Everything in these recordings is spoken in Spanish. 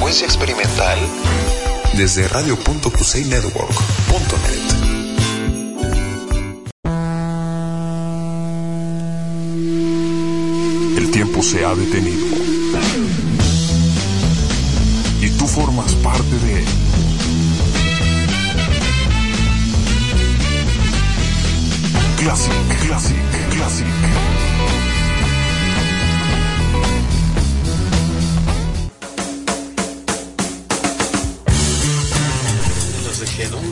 frecuencia experimental desde radio.cuseynetwork.net. El tiempo se ha detenido y tú formas parte de él. Classic. Los dejé, ¿no?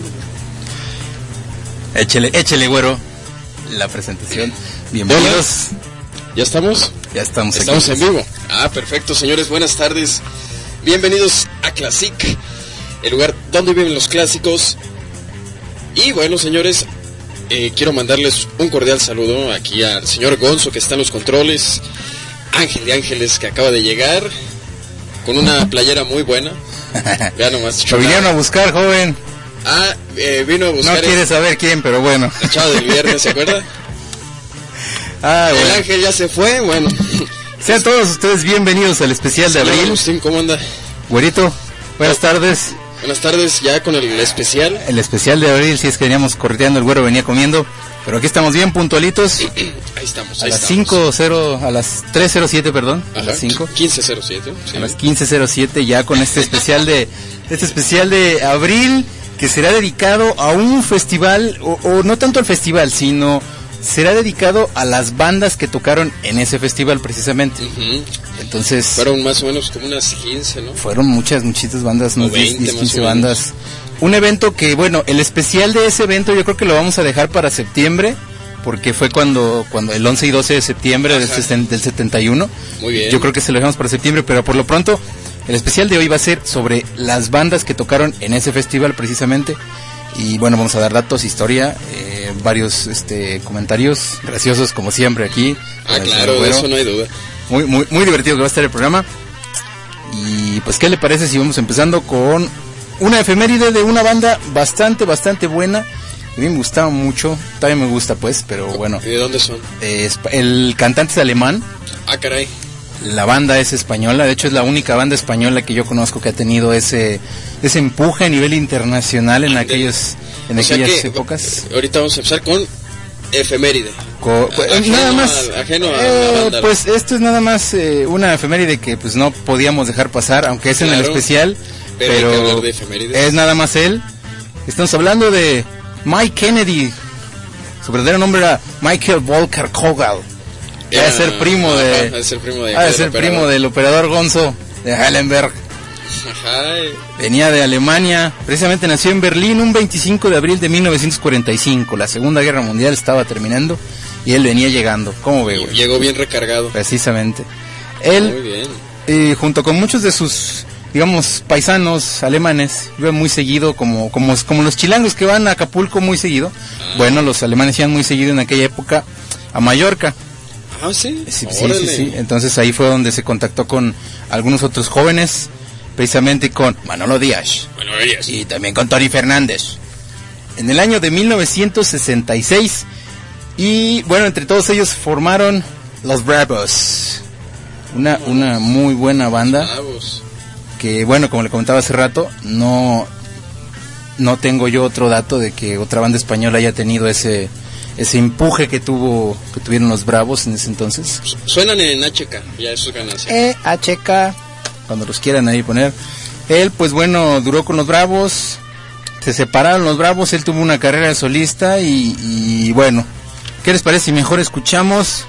Échele, güero, la presentación. Bienvenidos. ¿Ya estamos? Ya estamos aquí. Estamos en vivo. Ah, perfecto, señores, buenas tardes. Bienvenidos a Classic, el lugar donde viven los clásicos. Y bueno, señores, quiero mandarles un cordial saludo aquí al señor Gonzo, que está en los controles. Ángel de Ángeles, que acaba de llegar con una playera muy buena. Vean nomás. Lo vinieron a buscar, joven. Vino a buscar. No quiere saber quién, pero bueno. El chavo del viernes, ¿se acuerda? Bueno. El Ángel ya se fue, bueno. Sean todos ustedes bienvenidos al especial de abril. Agustín, ¿cómo anda? Güerito, buenas tardes. Buenas tardes, ya con el especial. El especial de abril, si es que veníamos correteando, el güero venía comiendo. Pero aquí estamos bien puntualitos. Ahí estamos. A las 5:0, a las 3:07, perdón. Ajá, a las 5. 15:07. Sí. A las 15:07 ya con este especial de abril, que será dedicado a un festival, o no tanto al festival, sino será dedicado a las bandas que tocaron en ese festival precisamente. Uh-huh. Entonces fueron más o menos como unas 15, ¿no? Fueron muchitas bandas, unas 15 bandas. Un evento que, bueno, el especial de ese evento yo creo que lo vamos a dejar para septiembre, porque fue cuando el 11 y 12 de septiembre del 71. Muy bien. Yo creo que se lo dejamos para septiembre, pero por lo pronto el especial de hoy va a ser sobre las bandas que tocaron en ese festival precisamente. Y bueno, vamos a dar datos, historia, varios comentarios graciosos como siempre aquí. Claro, de eso no hay duda. Muy divertido que va a estar el programa. Y pues, ¿qué le parece si vamos empezando con una efeméride de una banda bastante buena? A mí me gustaba mucho, todavía me gusta pues, pero bueno. ¿Y de dónde son? El cantante es alemán. Ah, caray. La banda es española, de hecho es la única banda española que yo conozco que ha tenido ese empuje a nivel internacional en aquellas épocas. Ahorita vamos a empezar con efeméride. Nada más. Ajeno a la banda. Pues esto es nada más una efeméride que pues no podíamos dejar pasar, aunque es en el especial. Pero hay que hablar de efemérides. Es nada más él. Estamos hablando de Mike Kennedy. Su verdadero nombre era Michael Volker Kogel. Ha de ser primo del operador Gonzo de Hallenberg. Ajá. Venía de Alemania, precisamente nació en Berlín un 25 de abril de 1945. La Segunda Guerra Mundial estaba terminando y él venía llegando. ¿Cómo ve, güey? Llegó bien recargado. Precisamente. Él, muy bien. Junto con muchos de sus, digamos, paisanos alemanes, iba muy seguido, como los chilangos que van a Acapulco muy seguido. Bueno, los alemanes iban muy seguido en aquella época a Mallorca. Ah, sí. Sí. Entonces ahí fue donde se contactó con algunos otros jóvenes, precisamente con Manolo Díaz. Y también con Tony Fernández. En el año de 1966. Y bueno, entre todos ellos formaron Los Bravos. Una muy buena banda. Que bueno, como le comentaba hace rato, no tengo yo otro dato de que otra banda española haya tenido ese empuje que tuvieron los Bravos en ese entonces. Suenan en HK, ya eso es ganancia. HK, cuando los quieran ahí poner. Él, pues bueno, duró con los Bravos, se separaron los Bravos, él tuvo una carrera de solista y bueno, ¿qué les parece si mejor escuchamos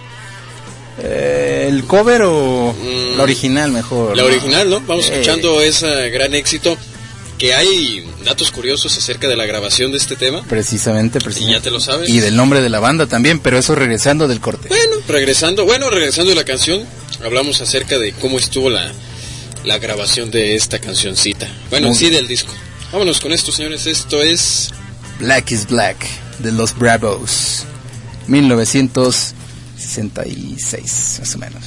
el cover o la original mejor? La original, ¿no? Vamos escuchando ese gran éxito. Que hay datos curiosos acerca de la grabación de este tema. Precisamente. Y ya te lo sabes. Y del nombre de la banda también, pero eso regresando del corte. Regresando de la canción, hablamos acerca de cómo estuvo la grabación de esta cancioncita. Bueno, sí, del disco. Vámonos con esto, señores. Esto es Black is Black, de los Bravos, 1966, más o menos.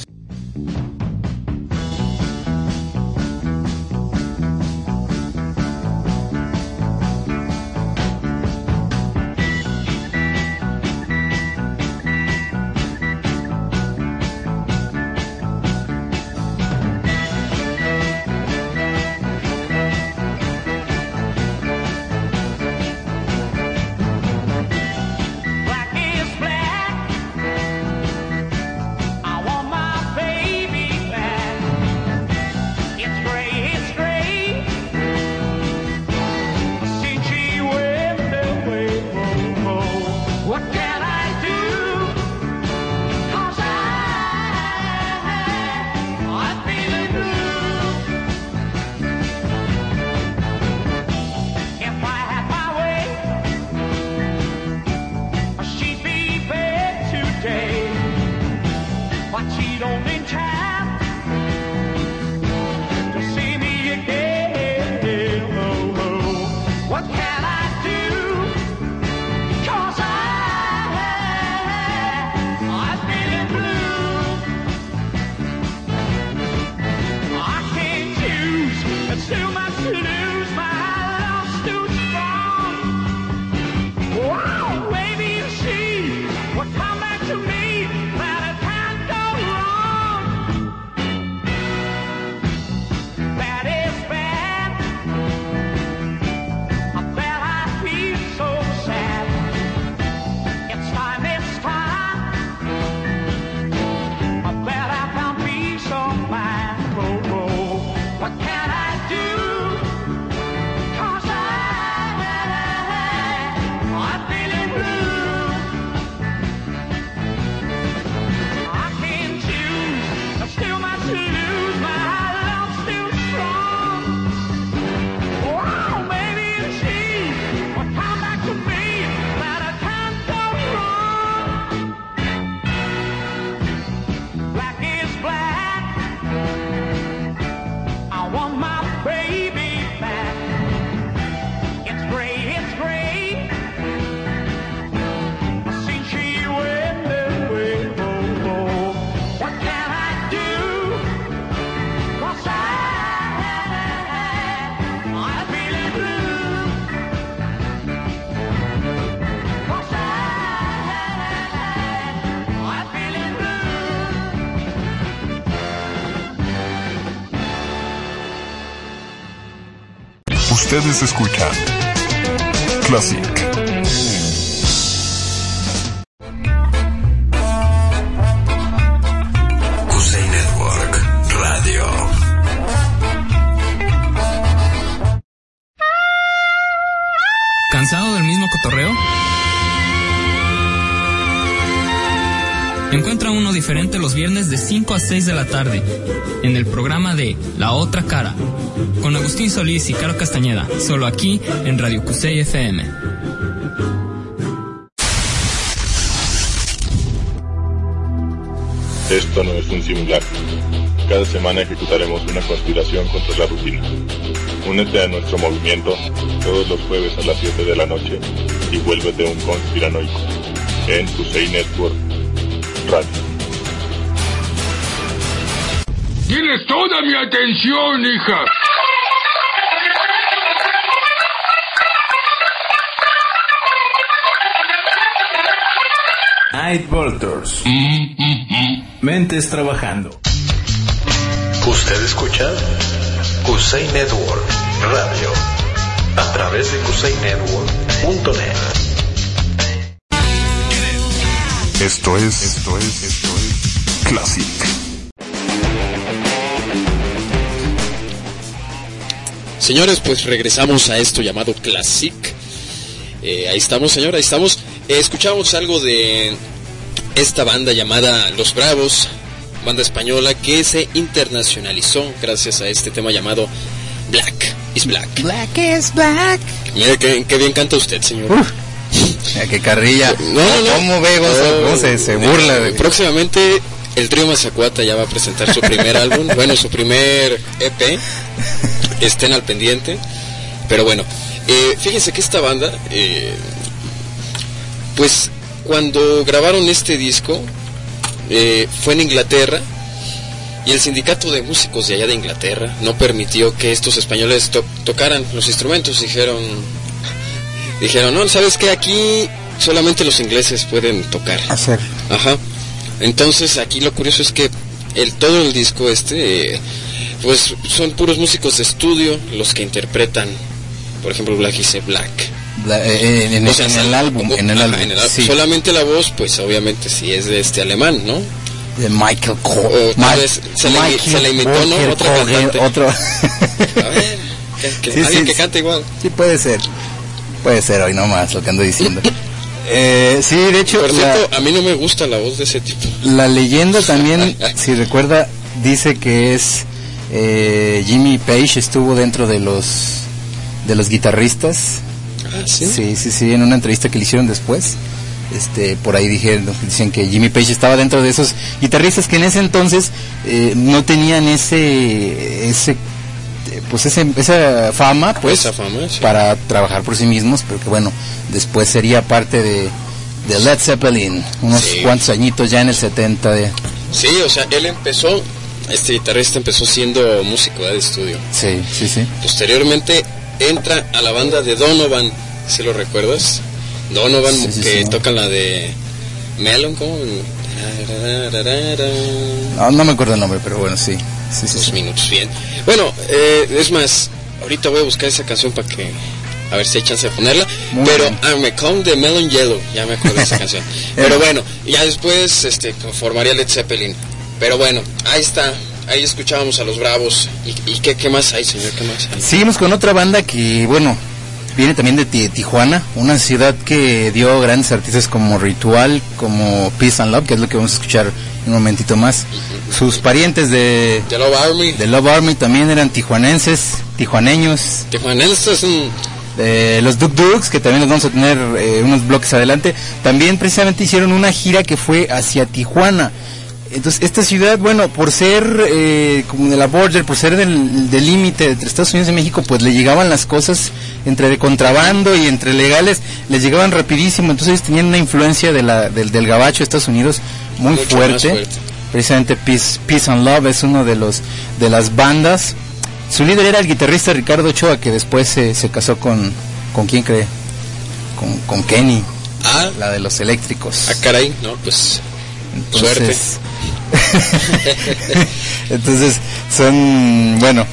Ustedes escuchan Classic. Cusey Network Radio. ¿Cansado del mismo cotorreo? Encuentra uno diferente los viernes de 5 a 6 de la tarde en el programa de La Otra Cara con Agustín Solís y Caro Castañeda, solo aquí en Radio Cusey FM. Esto no es un simulacro. Cada semana ejecutaremos una conspiración contra la rutina. Únete a nuestro movimiento todos los jueves a las 7 de la noche y vuélvete un conspiranoico en Cusey Network Radio. Tienes toda mi atención, hija. Night Vultures. Mentes trabajando. Usted escucha Cusey Network Radio a través de cuseynetwork.net. Esto es Classic. Señores, pues regresamos a esto llamado Classic. Ahí estamos, señor, ahí estamos. Escuchamos algo de esta banda llamada Los Bravos, banda española que se internacionalizó gracias a este tema llamado Black is Black. Black is Black. Mira qué bien canta usted, señor. Qué carrilla. No. ¿Cómo ve? ¿Cómo se burla? Próximamente el trío Mazacuata ya va a presentar su primer álbum, bueno, su primer EP. Estén al pendiente. Pero bueno, fíjense que esta banda, pues cuando grabaron este disco, fue en Inglaterra, y el sindicato de músicos de allá de Inglaterra no permitió que estos españoles tocaran los instrumentos. Dijeron, no, ¿sabes qué? Aquí solamente los ingleses pueden tocar. Hacer. Ajá. Entonces aquí lo curioso es que todo el disco pues son puros músicos de estudio los que interpretan, por ejemplo, Black is Black. En el álbum. Sí. Solamente la voz, pues obviamente sí es de alemán, ¿no? De Michael Kohl. Se le imitó, ¿no? Otra cantante. Otro. A ver, alguien que cante igual. Sí, puede ser hoy nomás lo que ando diciendo. Sí, de hecho, por cierto, a mí no me gusta la voz de ese tipo. La leyenda también, si recuerda, dice que es Jimmy Page estuvo dentro de los guitarristas. Ah, ¿sí? Sí, en una entrevista que le hicieron después. Por ahí dicen que Jimmy Page estaba dentro de esos guitarristas que en ese entonces no tenían esa fama, pues, esa fama, sí, para trabajar por sí mismos, pero que bueno, después sería parte de Led Zeppelin, unos cuantos añitos ya en el 70. Sí, o sea, este guitarrista empezó siendo músico de estudio. Sí. Posteriormente entra a la banda de Donovan, ¿sí lo recuerdas? Donovan, que tocan la de Melon, ¿cómo? No me acuerdo el nombre, pero bueno, sí. 2 minutos, bien. Bueno, es más, ahorita voy a buscar esa canción para que, a ver si hay chance de ponerla. Me Come de Melon Yellow, ya me acuerdo de esa canción. Pero bueno, ya después formaría Led Zeppelin. Pero bueno, ahí está. Ahí escuchábamos a Los Bravos. ¿Y qué más hay, señor? ¿Qué más hay? Seguimos con otra banda que, bueno, viene también de Tijuana, una ciudad que dio grandes artistas como Ritual, como Peace and Love, que es lo que vamos a escuchar un momentito más. Sus parientes de Love Army también eran tijuaneños. Los Duk Duks, que también los vamos a tener unos bloques adelante, también precisamente hicieron una gira que fue hacia Tijuana. Entonces esta ciudad, bueno, por ser como de la border, por ser del límite entre Estados Unidos y México, pues le llegaban las cosas entre de contrabando y entre legales, les llegaban rapidísimo. Entonces ellos tenían una influencia del gabacho de Estados Unidos muy fuerte. Precisamente Peace and Love es uno de las bandas. Su líder era el guitarrista Ricardo Ochoa, que después se casó con ¿quién cree? Con Kenny, la de los Eléctricos. Ah, caray, no, pues suerte. Entonces son, bueno,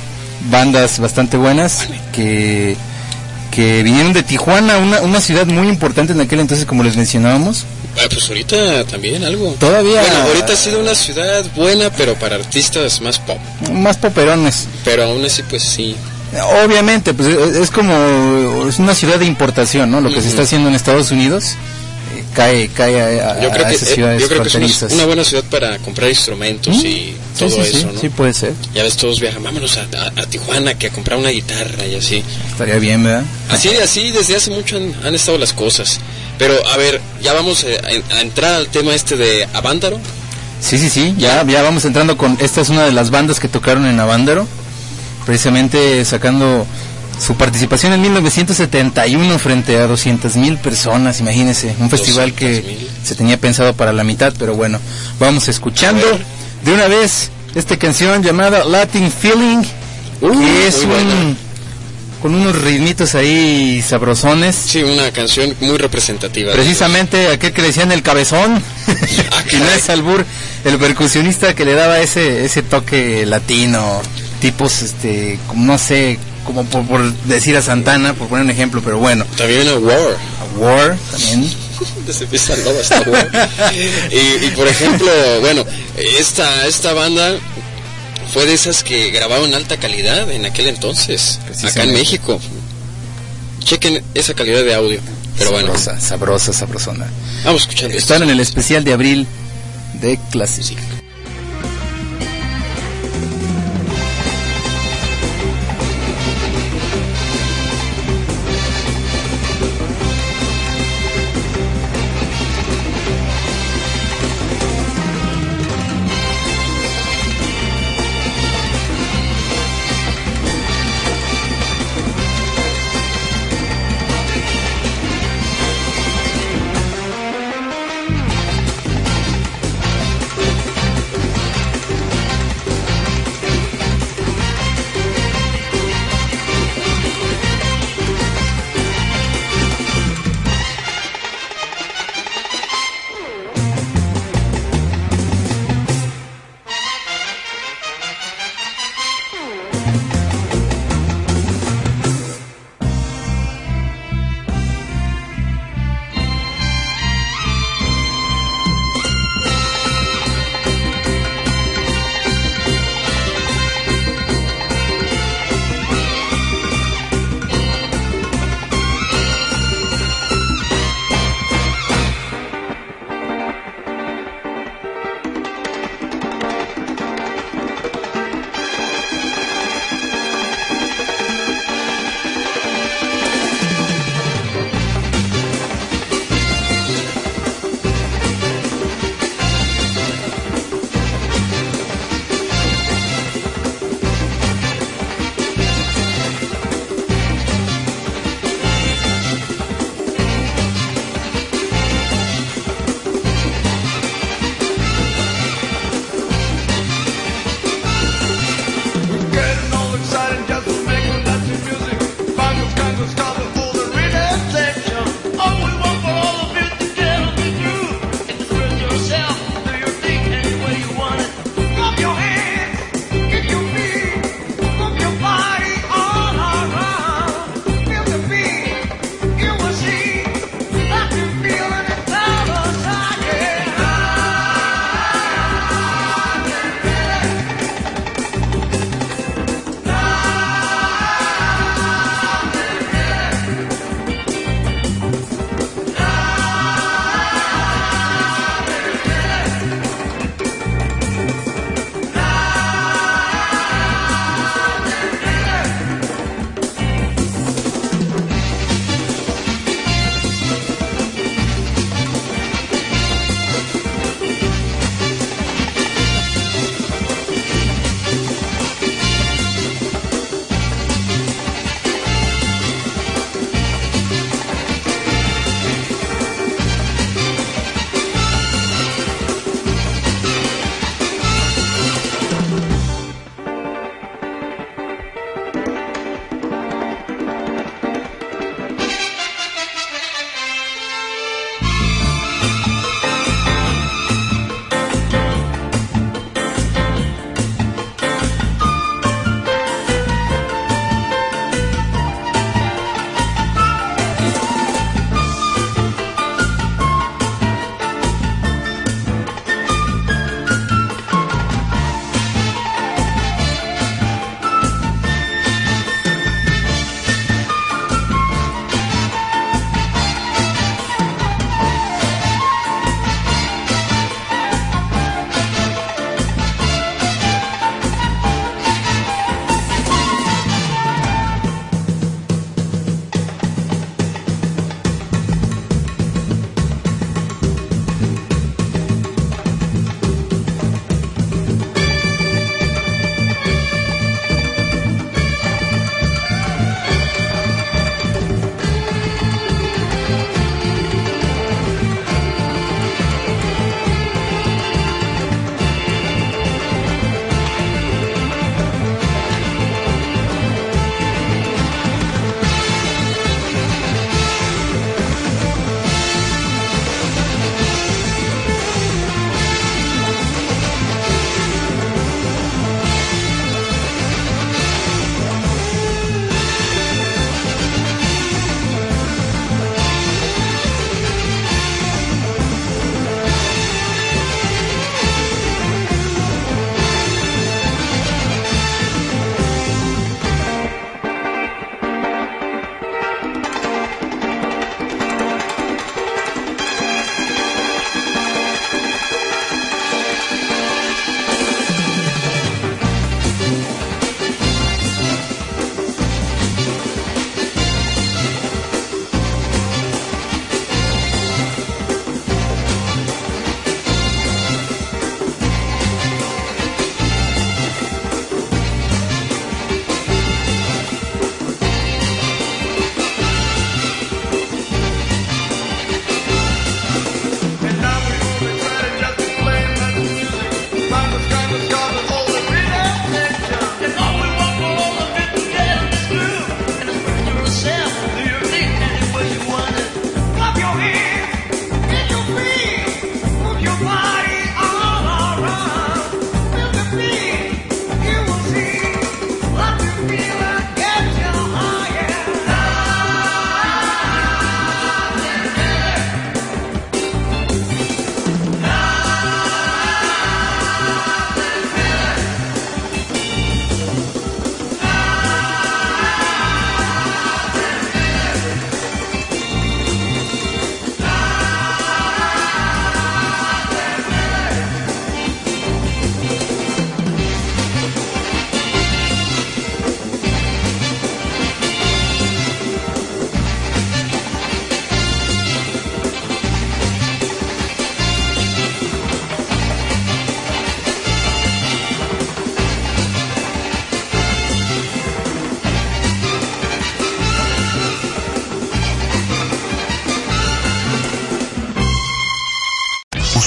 bandas bastante buenas que vinieron de Tijuana, una ciudad muy importante en aquel entonces, como les mencionábamos. Pues ahorita también algo. Todavía. Bueno, ahorita ha sido una ciudad buena, pero para artistas más pop. Más poperones. Pero aún así, pues sí. Obviamente, pues es una ciudad de importación, ¿no? Lo que se está haciendo en Estados Unidos cae a esas ciudades yo creo que fronterizas. Es una buena ciudad para comprar instrumentos y todo eso, ¿no? Sí, puede ser. Ya ves, todos viajan, vámonos a Tijuana, que a comprar una guitarra y así. Estaría bien, ¿verdad? Así desde hace mucho han estado las cosas. Pero, a ver, ya vamos a entrar al tema de Avándaro. Sí, ya vamos entrando con... Esta es una de las bandas que tocaron en Avándaro, precisamente sacando su participación en 1971 frente a 200,000 personas, imagínense, un festival que se tenía pensado para la mitad, pero bueno, vamos escuchando de una vez esta canción llamada Latin Feeling, que es con unos ritmitos ahí sabrosones. Sí, una canción muy representativa. Precisamente aquel que le decían el cabezón, que no es albur, el percusionista que le daba ese toque latino, tipos, no sé, como por decir a Santana, por poner un ejemplo, pero bueno. También a War también. y por ejemplo, bueno, esta banda fue de esas que grababan alta calidad en aquel entonces, acá en México. Chequen esa calidad de audio. Pero sabrosona. Vamos escuchando. Están en el especial de abril de Classic.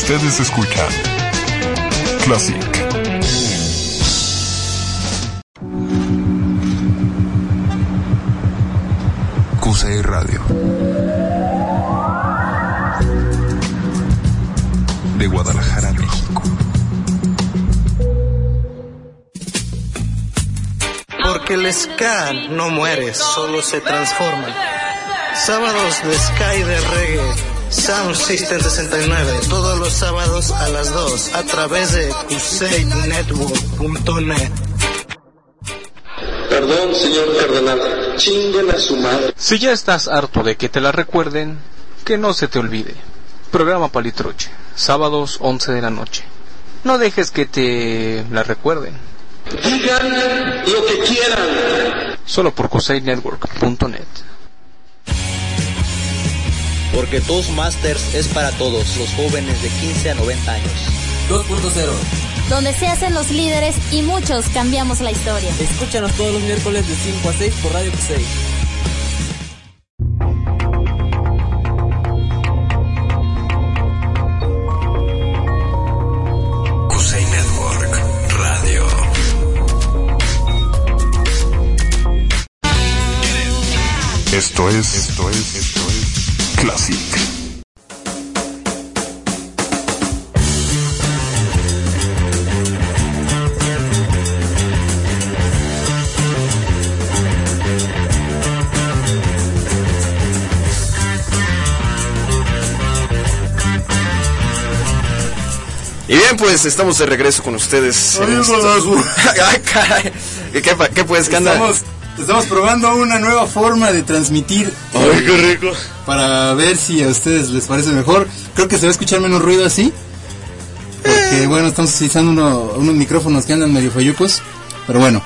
Ustedes escuchan Classic. QCI Radio. De Guadalajara, México. Porque el ska no muere, solo se transforma. Sábados de ska y de reggae, Sound System 69, todos los sábados a las 2, a través de QCNetwork.net. Perdón, señor cardenal, chinguen a su madre. Si ya estás harto de que te la recuerden, que no se te olvide. Programa Palitruche, sábados 11 de la noche. No dejes que te la recuerden. Digan lo que quieran. Solo por QCNetwork.net. Porque Toastmasters es para todos los jóvenes de 15 a 90 años. 2.0, donde se hacen los líderes y muchos cambiamos la historia. Escúchanos todos los miércoles de 5 a 6 por Radio QC. QC Network Radio. Esto es Classic. Y bien, pues estamos de regreso con ustedes. Ay, caray. ¿Qué pues, qué anda? Estamos probando una nueva forma de transmitir. ¡Ay, qué rico! Para ver si a ustedes les parece mejor. Creo que se va a escuchar menos ruido así. Porque, bueno, estamos utilizando unos micrófonos que andan medio fallucos. Pero bueno.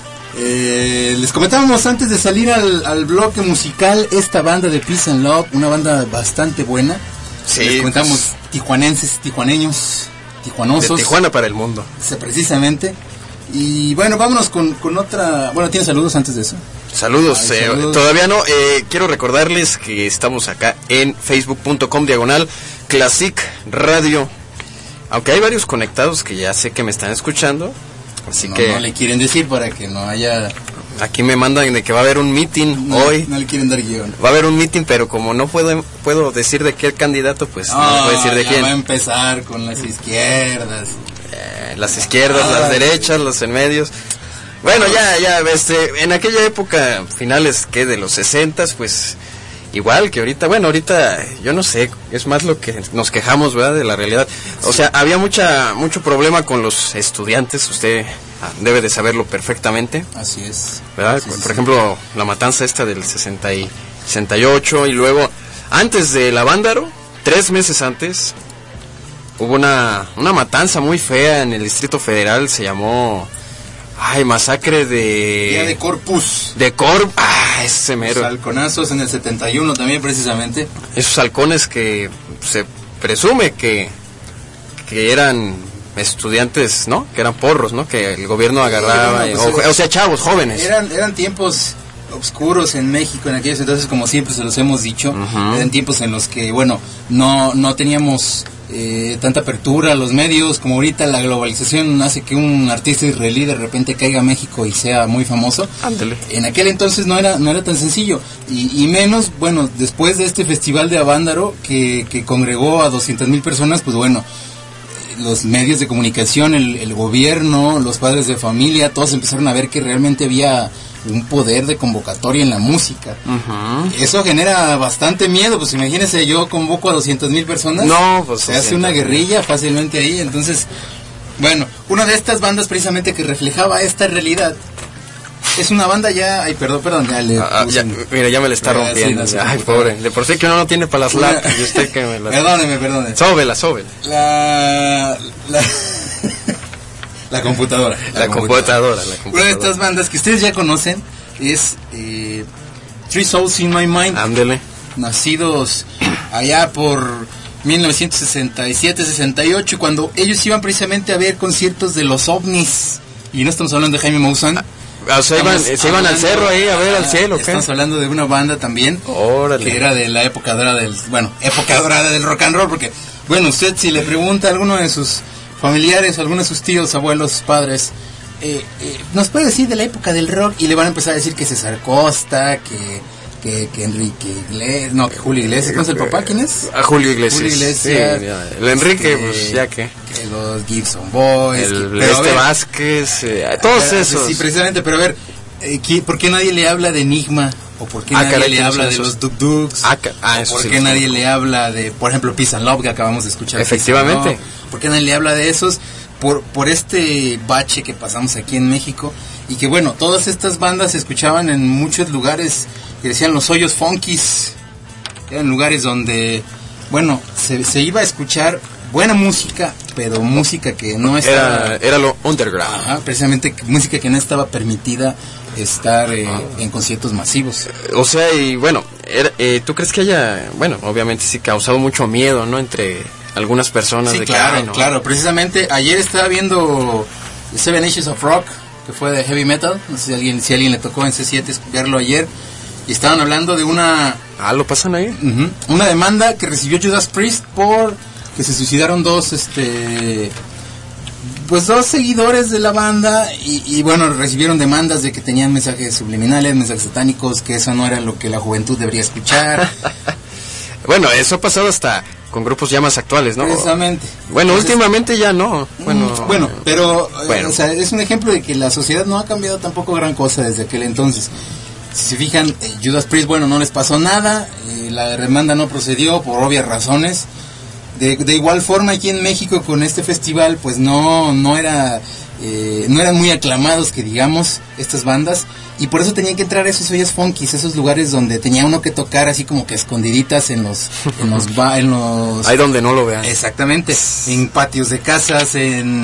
Les comentábamos antes de salir al bloque musical esta banda de Peace and Love. Una banda bastante buena. Sí, les comentamos tijuaneños, tijuanosos. De Tijuana para el mundo. Sí, precisamente. Y bueno, vámonos con otra... Bueno, ¿tienes saludos antes de eso? Saludos, saludos. Todavía no. Quiero recordarles que estamos acá en facebook.com/Classic Radio. Aunque hay varios conectados que ya sé que me están escuchando. Así que... No le quieren decir para que no haya... Aquí me mandan de que va a haber un meeting hoy. No le quieren dar guión. Va a haber un meeting, pero como no puedo decir de qué candidato, pues no les voy a decir de quién. Va a empezar con las izquierdas. Las izquierdas, las derechas, los en medios. Bueno, ya, en aquella época, finales de los 60s, pues igual que ahorita, yo no sé, es más lo que nos quejamos, ¿verdad?, de la realidad. O sea, había mucho problema con los estudiantes, usted debe de saberlo perfectamente. Así es. ¿Verdad? Por ejemplo, la matanza esta del 68, y luego, antes de la Vándaro, 3 meses antes, hubo una matanza muy fea en el Distrito Federal, se llamó... masacre de... Día de Corpus. Ese mero. Los halconazos en el 71 también, precisamente. Esos halcones que se presume que eran estudiantes, ¿no? Que eran porros, ¿no? Que el gobierno agarraba, o sea, chavos, jóvenes. Eran tiempos oscuros en México en aquellos entonces, como siempre se los hemos dicho. Uh-huh. Eran tiempos en los que, no teníamos... tanta apertura a los medios, como ahorita la globalización hace que un artista israelí de repente caiga a México y sea muy famoso. Ándale. En aquel entonces no era tan sencillo, y menos, después de este festival de Avándaro que congregó a 200,000 personas, pues los medios de comunicación, el gobierno, los padres de familia, todos empezaron a ver que realmente había un poder de convocatoria en la música. Uh-huh. Eso genera bastante miedo, pues imagínese, yo convoco a 200,000 personas. No, pues se hace una guerrilla fácilmente ahí. Entonces, una de estas bandas precisamente que reflejaba esta realidad es una banda ya... Ay, perdón, mira, ya me le está rompiendo. Sí, ay, pobre, de por sí que uno no tiene para las latas y usted que me las... Perdone. Sóbela. La computadora. La computadora. Una de estas bandas que ustedes ya conocen es Three Souls in My Mind. Ándele. Nacidos allá por 1967-68, cuando ellos iban precisamente a ver conciertos de los ovnis. Y no estamos hablando de Jaime Maussan. Se iban al cerro ahí a ver al cielo, ¿qué? Estamos hablando de una banda también. Órale. Que era de la época dorada del rock and roll, porque Bueno, usted si le pregunta a alguno de sus familiares, a alguno de sus tíos, abuelos, padres, nos puede decir de la época del rock y le van a empezar a decir que César Costa, que Enrique Iglesias, no, que Julio Iglesias, ¿cómo es el papá? ¿Quién es? A Julio Iglesias. Julio Iglesias. Sí, el Enrique, pues ya que los Gibson Boys. Vázquez, todos esos. Sí, precisamente, pero a ver, ¿por qué nadie le habla de Enigma? ¿O por qué nadie le habla de los Duk Duks? ¿Por qué nadie le habla de, por ejemplo, Peace and Love, que acabamos de escuchar? Efectivamente. ¿Por qué nadie le habla de esos? Por este bache que pasamos aquí en México. Y que bueno, todas estas bandas se escuchaban en muchos lugares que decían los hoyos funkies. Eran lugares donde, bueno, se iba a escuchar buena música, pero música que no estaba... Era lo underground. Ajá, precisamente música que no estaba permitida estar en conciertos masivos. O sea, y bueno, ¿tú crees que haya, bueno, obviamente sí causado mucho miedo, ¿no? Entre algunas personas. Sí, de claro, ¿no? Claro, precisamente ayer estaba viendo Seven Inches of Rock, que fue de heavy metal, no sé si a alguien le tocó en C7 verlo ayer, y estaban hablando de una... ¿lo pasan ahí? Una demanda que recibió Judas Priest por que se suicidaron dos seguidores de la banda y bueno, recibieron demandas de que tenían mensajes subliminales, mensajes satánicos, que eso no era lo que la juventud debería escuchar. Bueno, eso ha pasado hasta con grupos ya más actuales, ¿no? Precisamente. Bueno, entonces, últimamente ya no. Pero o sea, es un ejemplo de que la sociedad no ha cambiado tampoco gran cosa desde aquel entonces. Si se fijan, Judas Priest, bueno, no les pasó nada, la demanda no procedió por obvias razones. De igual forma aquí en México con este festival, pues no eran muy aclamados, que digamos, estas bandas, y por eso tenían que entrar esos hoyos funkies, esos lugares donde tenía uno que tocar así como que escondiditas en los ahí donde no lo vean. Exactamente, en patios de casas,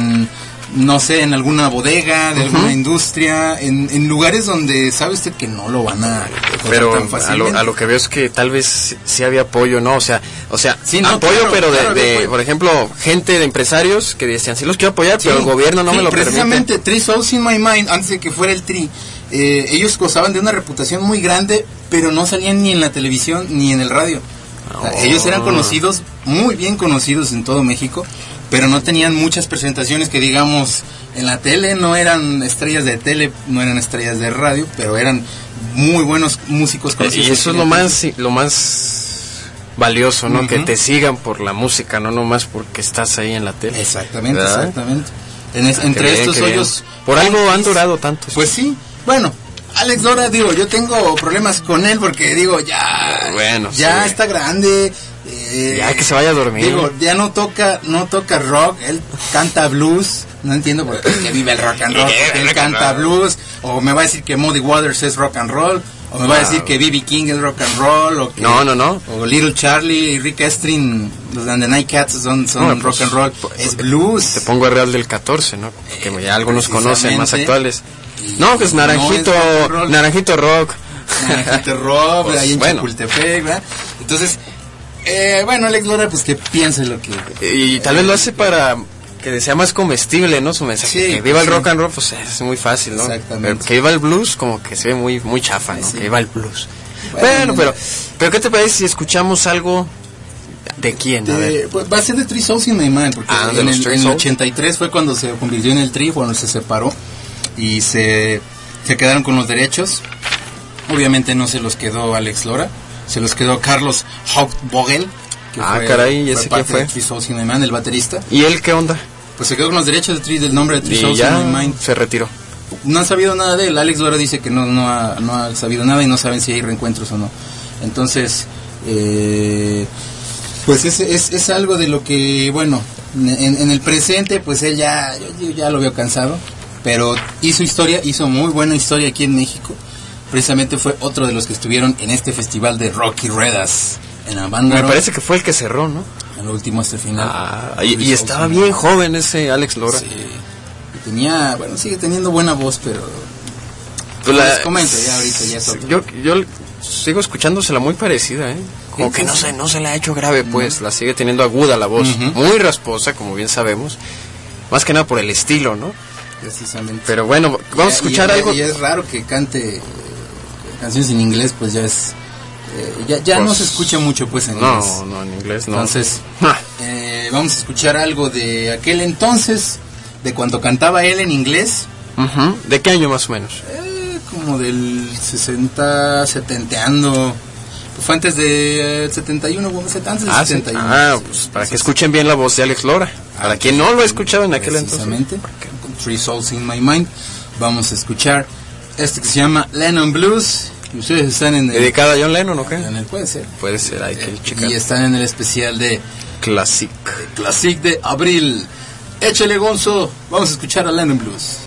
no sé, en alguna bodega de alguna industria, en lugares donde sabe usted que no lo van a pero tan fácilmente. A lo que veo es que tal vez sí había apoyo, ¿no? O sea sí, no, apoyo, claro, pero claro, de por ejemplo, gente de empresarios que decían, sí los quiero apoyar, pero el gobierno no me lo permite. Precisamente, Three Souls in My Mind, antes de que fuera el Tri, ellos gozaban de una reputación muy grande, pero no salían ni en la televisión ni en el radio. O sea, ellos eran conocidos, muy bien conocidos en todo México, pero no tenían muchas presentaciones que digamos en la tele, no eran estrellas de tele, no eran estrellas de radio, pero eran muy buenos músicos conocidos. Y eso es lo más valioso, ¿no? Que te sigan por la música, no nomás porque estás ahí en la tele. Exactamente, ¿verdad? Exactamente. Entre estos hoyos... Por algo han durado tanto. Pues sí, bueno... Alex Lora, digo, yo tengo problemas con él porque digo, ya está grande, ya que se vaya a dormir. Digo, ya no toca rock, él canta blues, no entiendo por qué que vive el rock and roll, él canta blues, o me va a decir que Muddy Waters es rock and roll, o me va a decir que B.B. King es rock and roll, o que no, o Little Charlie y Rick Estrin, los and the Nightcats son rock and roll, es blues. Te pongo el Real del 14, ¿no? Que ya algunos conocen, más actuales. No, pues Naranjito Rock. Naranjito Rock, pues, ahí en Chapultepec, ¿verdad? Entonces, Alex Lora, pues que piense lo que... Y tal vez lo hace para que sea más comestible, ¿no? Su mensaje. Que viva el rock and roll, pues es muy fácil, ¿no? Exactamente. Pero que viva el blues, como que se ve muy, muy chafa, ¿no? Sí. Que viva el blues. Bueno, pero ¿qué te parece si escuchamos algo... ¿De quién? Pues va a ser de Three Souls in My Mind, porque en el 83 fue cuando se convirtió en el Tri, cuando se separó y se quedaron con los derechos. Obviamente no se los quedó Alex Lora, se los quedó Carlos Hauptbogel, que ¿y ese quién fue? De Three Souls in My Mind, el baterista. ¿Y él qué onda? Pues se quedó con los derechos del nombre de Three Souls in My Mind. Se retiró. No han sabido nada de él. Alex Lora dice que no ha sabido nada y no saben si hay reencuentros o no. Entonces, pues es algo de lo que, bueno, en el presente, pues él yo ya lo veo cansado, pero hizo muy buena historia aquí en México. Precisamente fue otro de los que estuvieron en este festival de Rocky Ruedas, en la banda. Me parece que fue el que cerró, ¿no? En lo último hasta el final. Y estaba bien joven ese Alex Lora. Sí. Y sigue teniendo buena voz, pero... les comento, ya ahorita ya es otro. Yo sigo escuchándosela muy parecida, como que no se la ha hecho grave, pues la sigue teniendo aguda la voz, muy rasposa, como bien sabemos, más que nada por el estilo, ¿no? Precisamente. Pero bueno, vamos a escuchar algo. Y es raro que cante canciones en inglés, pues ya es... ya pues, no se escucha mucho, pues, en inglés. No, en inglés no. Entonces, vamos a escuchar algo de aquel entonces, de cuando cantaba él en inglés. ¿De qué año más o menos? Como del 60, 70ando. Fue antes de 71, antes de 71. Pues para que escuchen bien la voz de Alex Lora. Para quien no lo ha escuchado en aquel entonces. Con Three Souls in My Mind, vamos a escuchar este que se llama Lennon Blues. Y ustedes están en el... ¿Dedicada a John Lennon o qué? Puede ser. Puede ser, hay que checar. Y están en el especial de Classic. Classic de abril. Échale, Gonzo. Vamos a escuchar a Lennon Blues.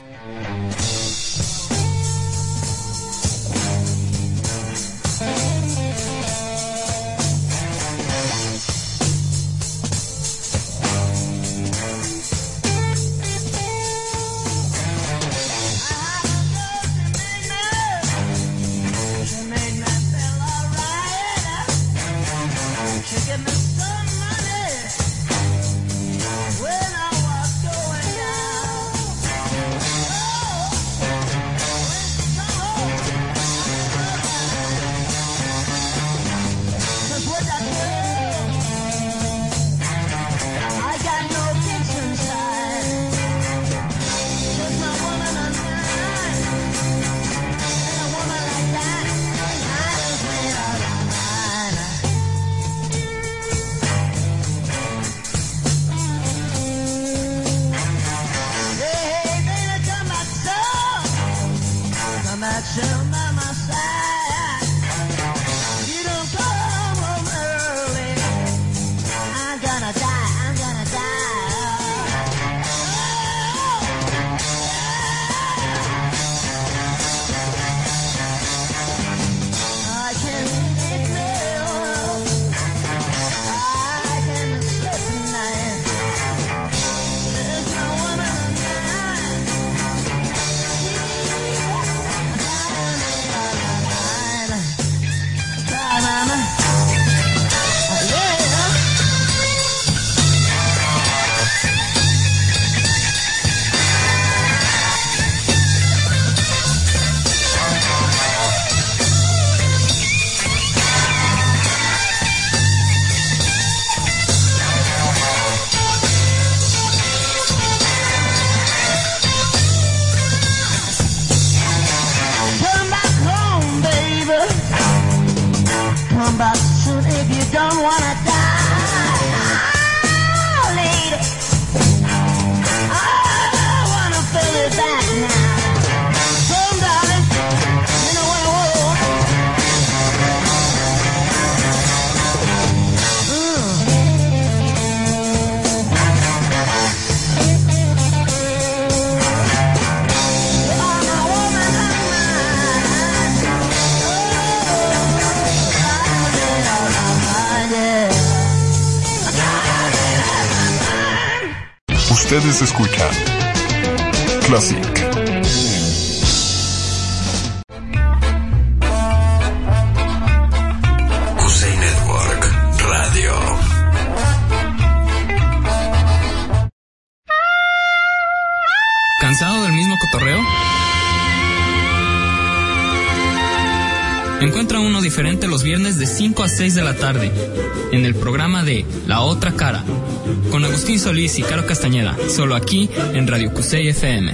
Ustedes escuchan Classic. Cusey Network Radio. ¿Cansado del mismo cotorreo? Encuentra uno diferente los viernes de 5 a 6 de la tarde en el programa de La Otra Cara con Agustín Solís y Caro Castañeda, solo aquí en Radio Cusey FM.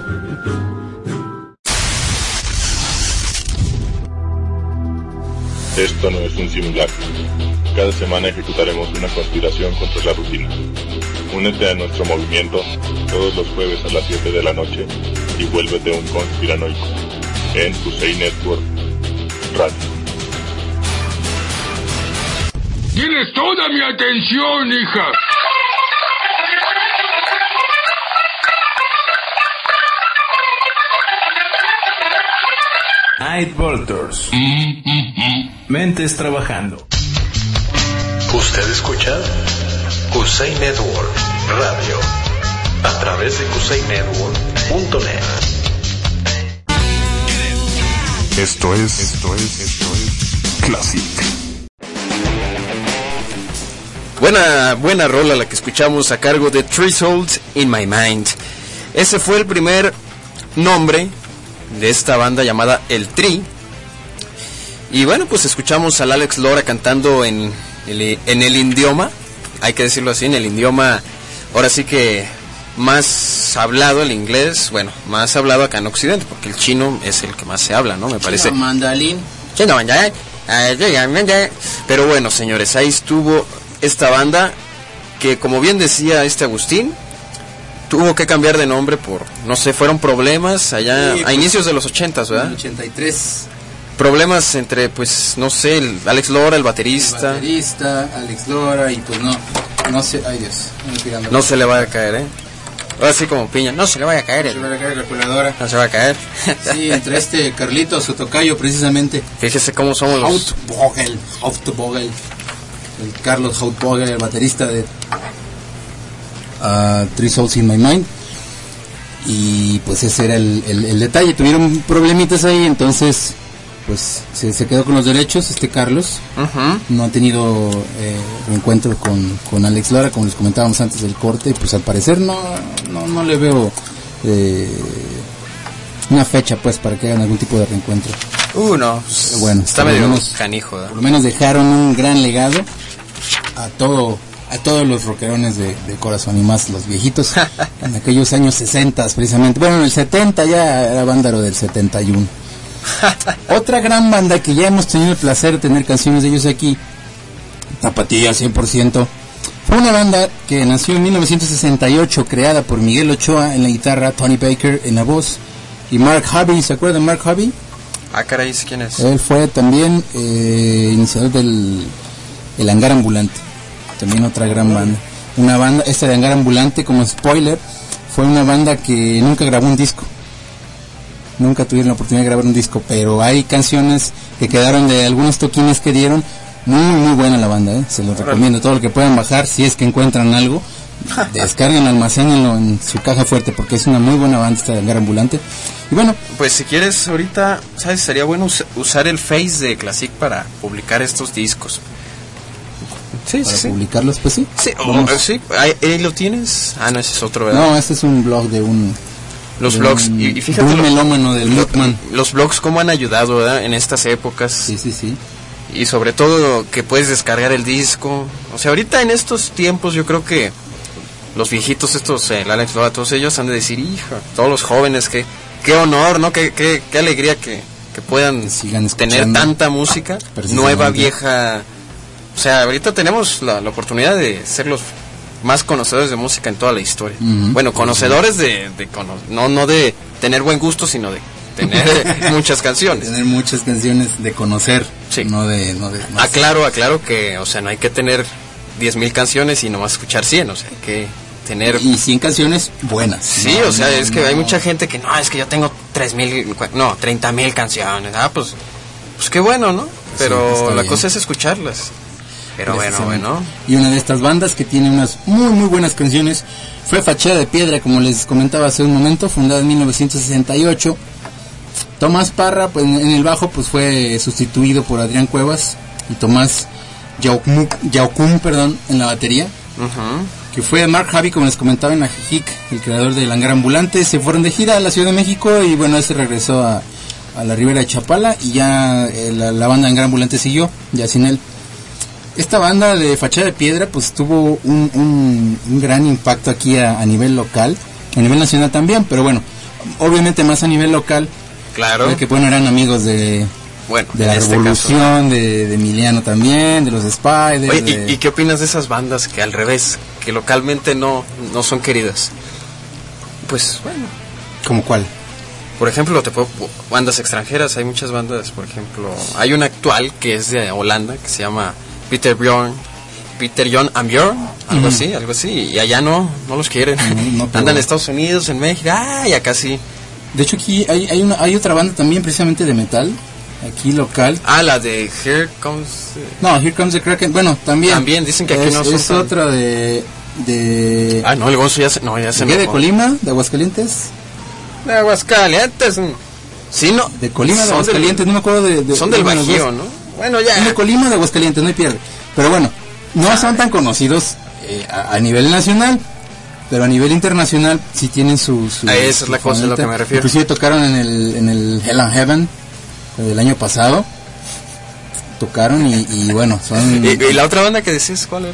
Esto no es un simulacro. Cada semana ejecutaremos una conspiración contra la rutina. Únete a nuestro movimiento todos los jueves a las 7 de la noche y vuélvete un conspiranoico en Cusey Network Radio. Tienes toda mi atención, hija. Night Volters. Mentes trabajando. Usted escucha Cusey Network Radio a través de cuseynetwork.net. Esto es Classic. Buena rola la que escuchamos a cargo de Three Souls in My Mind. Ese fue el primer nombre de esta banda llamada El Tri. Y bueno, pues escuchamos al Alex Lora cantando en el idioma hay que decirlo así, en el idioma, ahora sí que más hablado, el inglés, bueno, más hablado acá en Occidente, porque el chino es el que más se habla, ¿no? Me parece. Chino mandarín. Chino mandarín. Pero bueno, señores, ahí estuvo esta banda que, como bien decía Agustín, tuvo que cambiar de nombre por, no sé, fueron problemas allá a inicios de los 80s, ¿verdad? 83. Problemas entre, pues, no sé, Alex Lora, el baterista. Alex Lora, y pues no sé, ay Dios, no se le va a caer, ahora sí como piña, no se le vaya a caer. No se le va a caer la calculadora. No se va a caer. Sí, entre Carlitos, su tocayo, precisamente. Fíjese cómo somos los... Hautbogel. El Carlos Hautbogel, el baterista de Three Souls in My Mind. Y pues ese era el detalle. Tuvieron problemitas ahí, entonces pues se quedó con los derechos Carlos. No ha tenido reencuentro con Alex Lora, como les comentábamos antes del corte, y pues al parecer no le veo una fecha pues para que hagan algún tipo de reencuentro. No, pero bueno, está medio canijo, por lo menos dejaron un gran legado a todos los rockerones de corazón, y más los viejitos en aquellos años 60 precisamente. Bueno, en el 70 ya era vándaro del 71. Otra gran banda que ya hemos tenido el placer de tener canciones de ellos aquí, Tapatía 100%, fue una banda que nació en 1968, creada por Miguel Ochoa en la guitarra, Tony Baker en la voz y Mark Hobby. ¿Se acuerdan de Mark Hobby? Caray, ¿quién es? Él fue también iniciador del El Hangar Ambulante, también otra gran banda. Una banda, esta de Hangar Ambulante, como spoiler, fue una banda que nunca grabó un disco. Nunca tuvieron la oportunidad de grabar un disco, pero hay canciones que quedaron de algunos toquines que dieron. Muy buena la banda, se los recomiendo. Todo lo que puedan bajar, si es que encuentran algo, descarguen, almacénenlo en su caja fuerte, porque es una muy buena banda esta de Hangar Ambulante. Y bueno, pues si quieres ahorita, ¿sabes? Sería bueno usar el Face de Classic para publicar estos discos. Sí, para publicarlos, pues sí. Sí, sí. ¿Ahí lo tienes? No, ese es otro, ¿verdad? No, este es un blog de un... Los blogs, y fíjate, un melómano del Mockman. Los blogs cómo han ayudado, ¿verdad? En estas épocas. Sí. Y sobre todo que puedes descargar el disco. O sea, ahorita en estos tiempos yo creo que los viejitos estos, el Alex Lora, todos ellos han de decir, hija, todos los jóvenes, qué honor, ¿no? Qué alegría que puedan tener tanta música nueva, vieja. O sea, ahorita tenemos la oportunidad de ser los más conocedores de música en toda la historia. Bueno, conocedores no de tener buen gusto, sino de tener muchas canciones. Tener muchas canciones, de conocer, sí. No de más. Aclaro que, o sea, no hay que tener 10,000 canciones y nomás escuchar 100, o sea, hay que tener... Y 100 canciones buenas. Sí, o sea, es que hay mucha gente que, es que yo tengo 30,000 canciones. Pues qué bueno, ¿no? Pero la cosa es escucharlas. Pero bueno. Y una de estas bandas que tiene unas muy buenas canciones fue Fachada de Piedra, como les comentaba hace un momento, fundada en 1968. Tomás Parra, pues en el bajo, pues fue sustituido por Adrián Cuevas, y Tomás Yaucum, en la batería. Que fue Mark Hobby, como les comentaba, en Ajijic, el creador del Hangar Ambulante. Se fueron de gira a la Ciudad de México y bueno, él se regresó a la Ribera de Chapala, y ya la banda Hangar Ambulante siguió, ya sin él. Esta banda de Fachada de Piedra pues tuvo un gran impacto aquí a nivel local, a nivel nacional también, pero bueno, obviamente más a nivel local. Claro. Que bueno, eran amigos de la Revolución, de Emiliano también, de los Spiders. Oye, ¿y qué opinas de esas bandas que al revés, que localmente no son queridas? Pues bueno. ¿Cómo cuál? Por ejemplo, bandas extranjeras, hay muchas bandas, por ejemplo, hay una actual que es de Holanda, que se llama Peter John and Bjorn, algo así, y allá no los quieren. Andan en Estados Unidos, en México, y acá sí. De hecho aquí hay otra banda también precisamente de metal, aquí local. La de Here Comes the Kraken, bueno, también dicen que aquí no son. Es otra de el Gonzo ya se ¿De Colima? ¿De Aguascalientes? De Aguascalientes. Sí, no. De Colima, de Aguascalientes, no me acuerdo de son del Bajío, ¿no? Bueno, ya. De Colima, de Aguascalientes, no hay pierde. Pero bueno, no son tan conocidos a nivel nacional, pero a nivel internacional sí tienen su esa es la cosa a lo que me refiero. Inclusive tocaron en el Hell and Heaven del año pasado. Tocaron y bueno, son... ¿Y la otra banda que decís cuál era?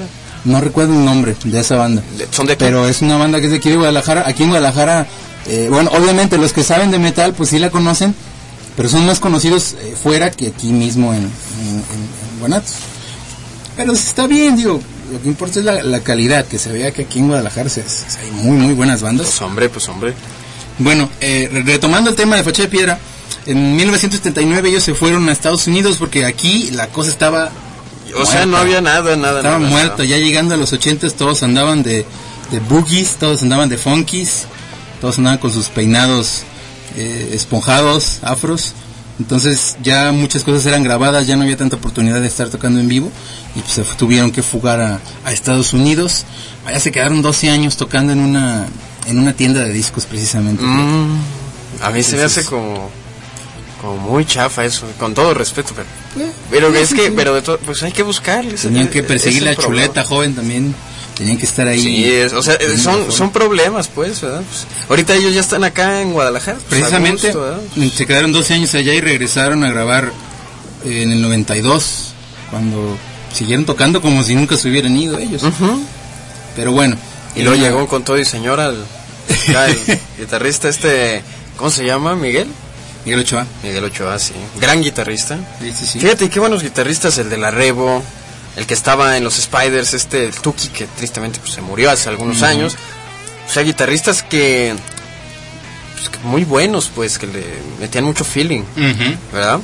No recuerdo el nombre de esa banda. ¿Son de pero es una banda que es de aquí de Guadalajara. Aquí en Guadalajara, bueno, obviamente los que saben de metal, pues sí la conocen, pero son más conocidos fuera que aquí mismo en Guanatos. Pero está bien, digo, lo que importa es la calidad, que se vea que aquí en Guadalajara hay muy buenas bandas. Pues hombre. Bueno, retomando el tema de Fachada de Piedra, en 1979 ellos se fueron a Estados Unidos porque aquí la cosa estaba... O sea, no había nada. Estaba muerto, ya llegando a los 80s todos andaban de boogies, todos andaban de funkies, todos andaban con sus peinados esponjados, afros. Entonces ya muchas cosas eran grabadas, ya no había tanta oportunidad de estar tocando en vivo y pues se tuvieron que fugar a Estados Unidos. Allá se quedaron 12 años tocando en una tienda de discos precisamente. A mí se me hace como muy chafa eso, con todo respeto, pero de todo, pues hay que buscarles. Tenían que perseguir la chuleta joven también, tenían que estar ahí. Sí, son problemas, pues, ¿verdad? Pues, ahorita ellos ya están acá en Guadalajara. Pues, precisamente, gusto, se quedaron 12 años allá y regresaron a grabar en el 92, cuando siguieron tocando como si nunca se hubieran ido ellos. Pero bueno. Y luego llegó con todo y señor el guitarrista ¿cómo se llama? Miguel Ochoa, sí. Gran guitarrista. Sí. Fíjate, qué buenos guitarristas, el de la Revo, el que estaba en los Spiders, el Tuki, que tristemente pues, se murió hace algunos años. O sea, guitarristas que muy buenos, pues, que le metían mucho feeling, ¿verdad?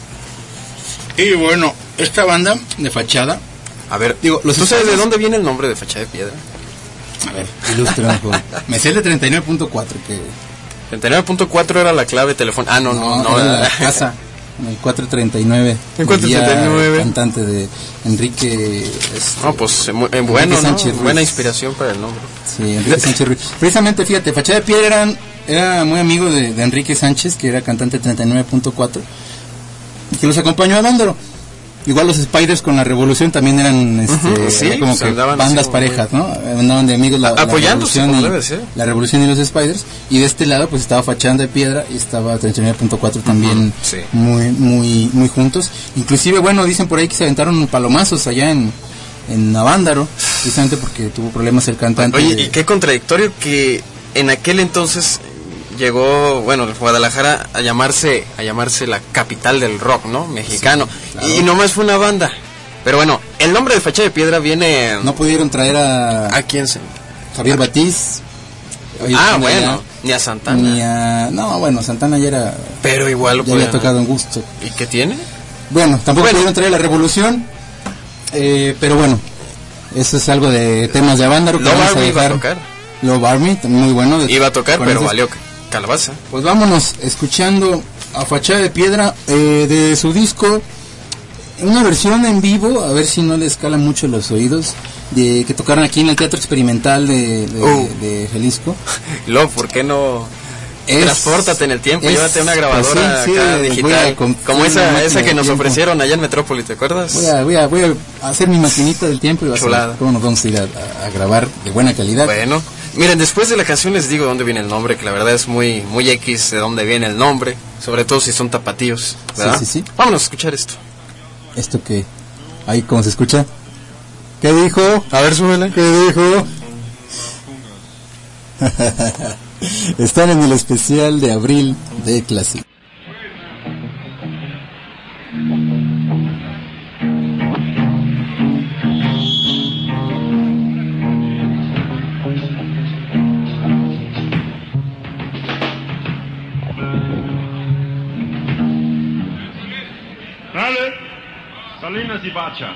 Y bueno, esta banda de Fachada... A ver, ¿tú sabes de dónde viene el nombre de Fachada de Piedra? A ver, ilústrame. Me sé el de 39.4, que... 39.4 era la clave telefónica. No, era la casa. El 439. El 439. Cantante de Enrique. Bueno, Sánchez Ruiz. Buena inspiración para el nombre. Sí, Enrique Sánchez Ruiz. Precisamente, fíjate, Fachada de Piedra era muy amigo de Enrique Sánchez, que era cantante de 39.4, y que los acompañó a Dándaro. Igual los Spiders con la Revolución también eran como que bandas parejas, ¿no? Andaban de amigos apoyándose, la Revolución y los Spiders, y de este lado pues estaba Fachada de Piedra y estaba 39.4 también muy juntos. Inclusive, bueno, dicen por ahí que se aventaron palomazos allá en Avándaro, precisamente porque tuvo problemas el cantante. Oye, y qué contradictorio que en aquel entonces llegó, Guadalajara a llamarse la capital del rock, ¿no? Mexicano. Sí, claro. Y nomás fue una banda. Pero bueno, el nombre de Fachada de Piedra viene... No pudieron traer ¿A quién se...? Javier Batiz. Ni a Santana. Santana ya era... Pero igual... Ya había tocado en gusto. ¿Y qué tiene? Bueno, tampoco pudieron traer la Revolución. Pero bueno, eso es algo de temas de Avándaro. Love Army iba a tocar. Love Army, también muy bueno. Iba a tocar, pero valió calabaza. Pues vámonos escuchando a Fachada de Piedra de su disco, una versión en vivo, a ver si no les cala mucho los oídos, que tocaron aquí en el Teatro Experimental de Jalisco. ¿Por qué no transpórtate en el tiempo? Llévate una grabadora digital, como esa que nos ofrecieron allá en Metrópoli, ¿te acuerdas? Voy a hacer mi maquinita del tiempo y cómo nos vamos a ir a grabar de buena calidad. Bueno, miren, después de la canción les digo dónde viene el nombre, que la verdad es muy X de dónde viene el nombre, sobre todo si son tapatíos, ¿verdad? Sí. Vámonos a escuchar esto. ¿Esto qué? Ahí, ¿cómo se escucha? ¿Qué dijo? A ver, súbele. ¿Qué dijo? Están en el especial de abril de Classic. Dale, Salinas y Bachas.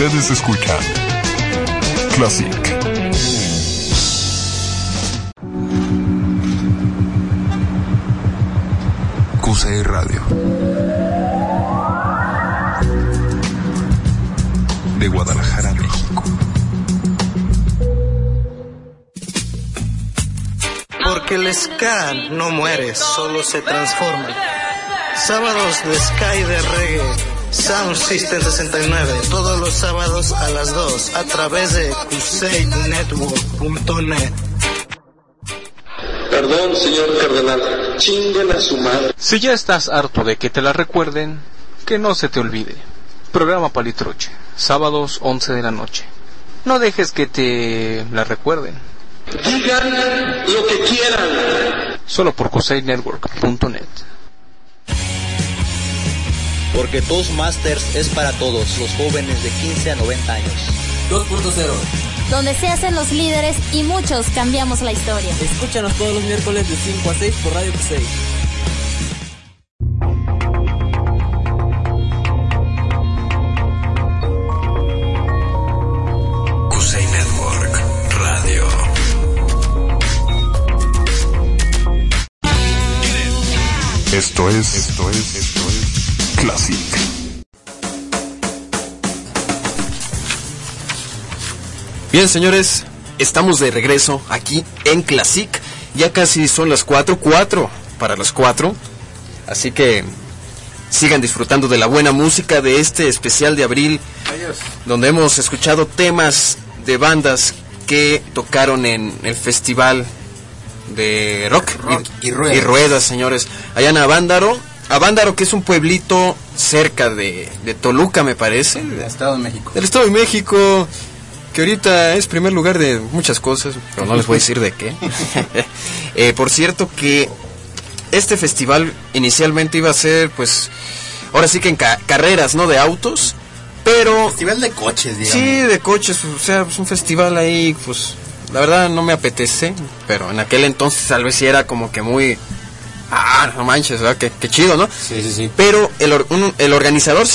Ustedes escuchan Classic. QCI Radio. De Guadalajara, México. Porque el ska no muere, solo se transforma. Sábados de ska y de reggae, Sound System 69, todos los sábados a las 2, a través de CusadeNetwork.net. Perdón, señor cardenal, chinguen a su madre. Si ya estás harto de que te la recuerden, que no se te olvide. Programa Palitroche, sábados 11 de la noche. No dejes que te la recuerden. Digan lo que quieran. Solo por CusadeNetwork.net. Porque Toastmasters es para todos los jóvenes de 15 a 90 años. 2.0. Donde se hacen los líderes y muchos cambiamos la historia. Escúchanos todos los miércoles de 5 a 6 por Radio Q6. Q6 Network Radio. Esto es Classic. Bien, señores, estamos de regreso aquí en Classic. Ya casi son las 4 para las 4. Así que sigan disfrutando de la buena música de este especial de abril. Adiós. Donde hemos escuchado temas de bandas que tocaron en el festival de rock y ruedas. Y ruedas, señores. Allá en Avándaro, que es un pueblito cerca de Toluca, me parece. Del Estado de México. Del Estado de México, que ahorita es primer lugar de muchas cosas, pero no les voy a decir de qué. Por cierto que este festival inicialmente iba a ser, pues, ahora sí que en carreras, ¿no? De autos, pero... Festival de coches, digamos. Sí, de coches, o sea, pues un festival ahí, pues, la verdad no me apetece, pero en aquel entonces tal vez sí era como que muy... no manches, ¿verdad? Qué chido, ¿no? Sí. Pero el organizador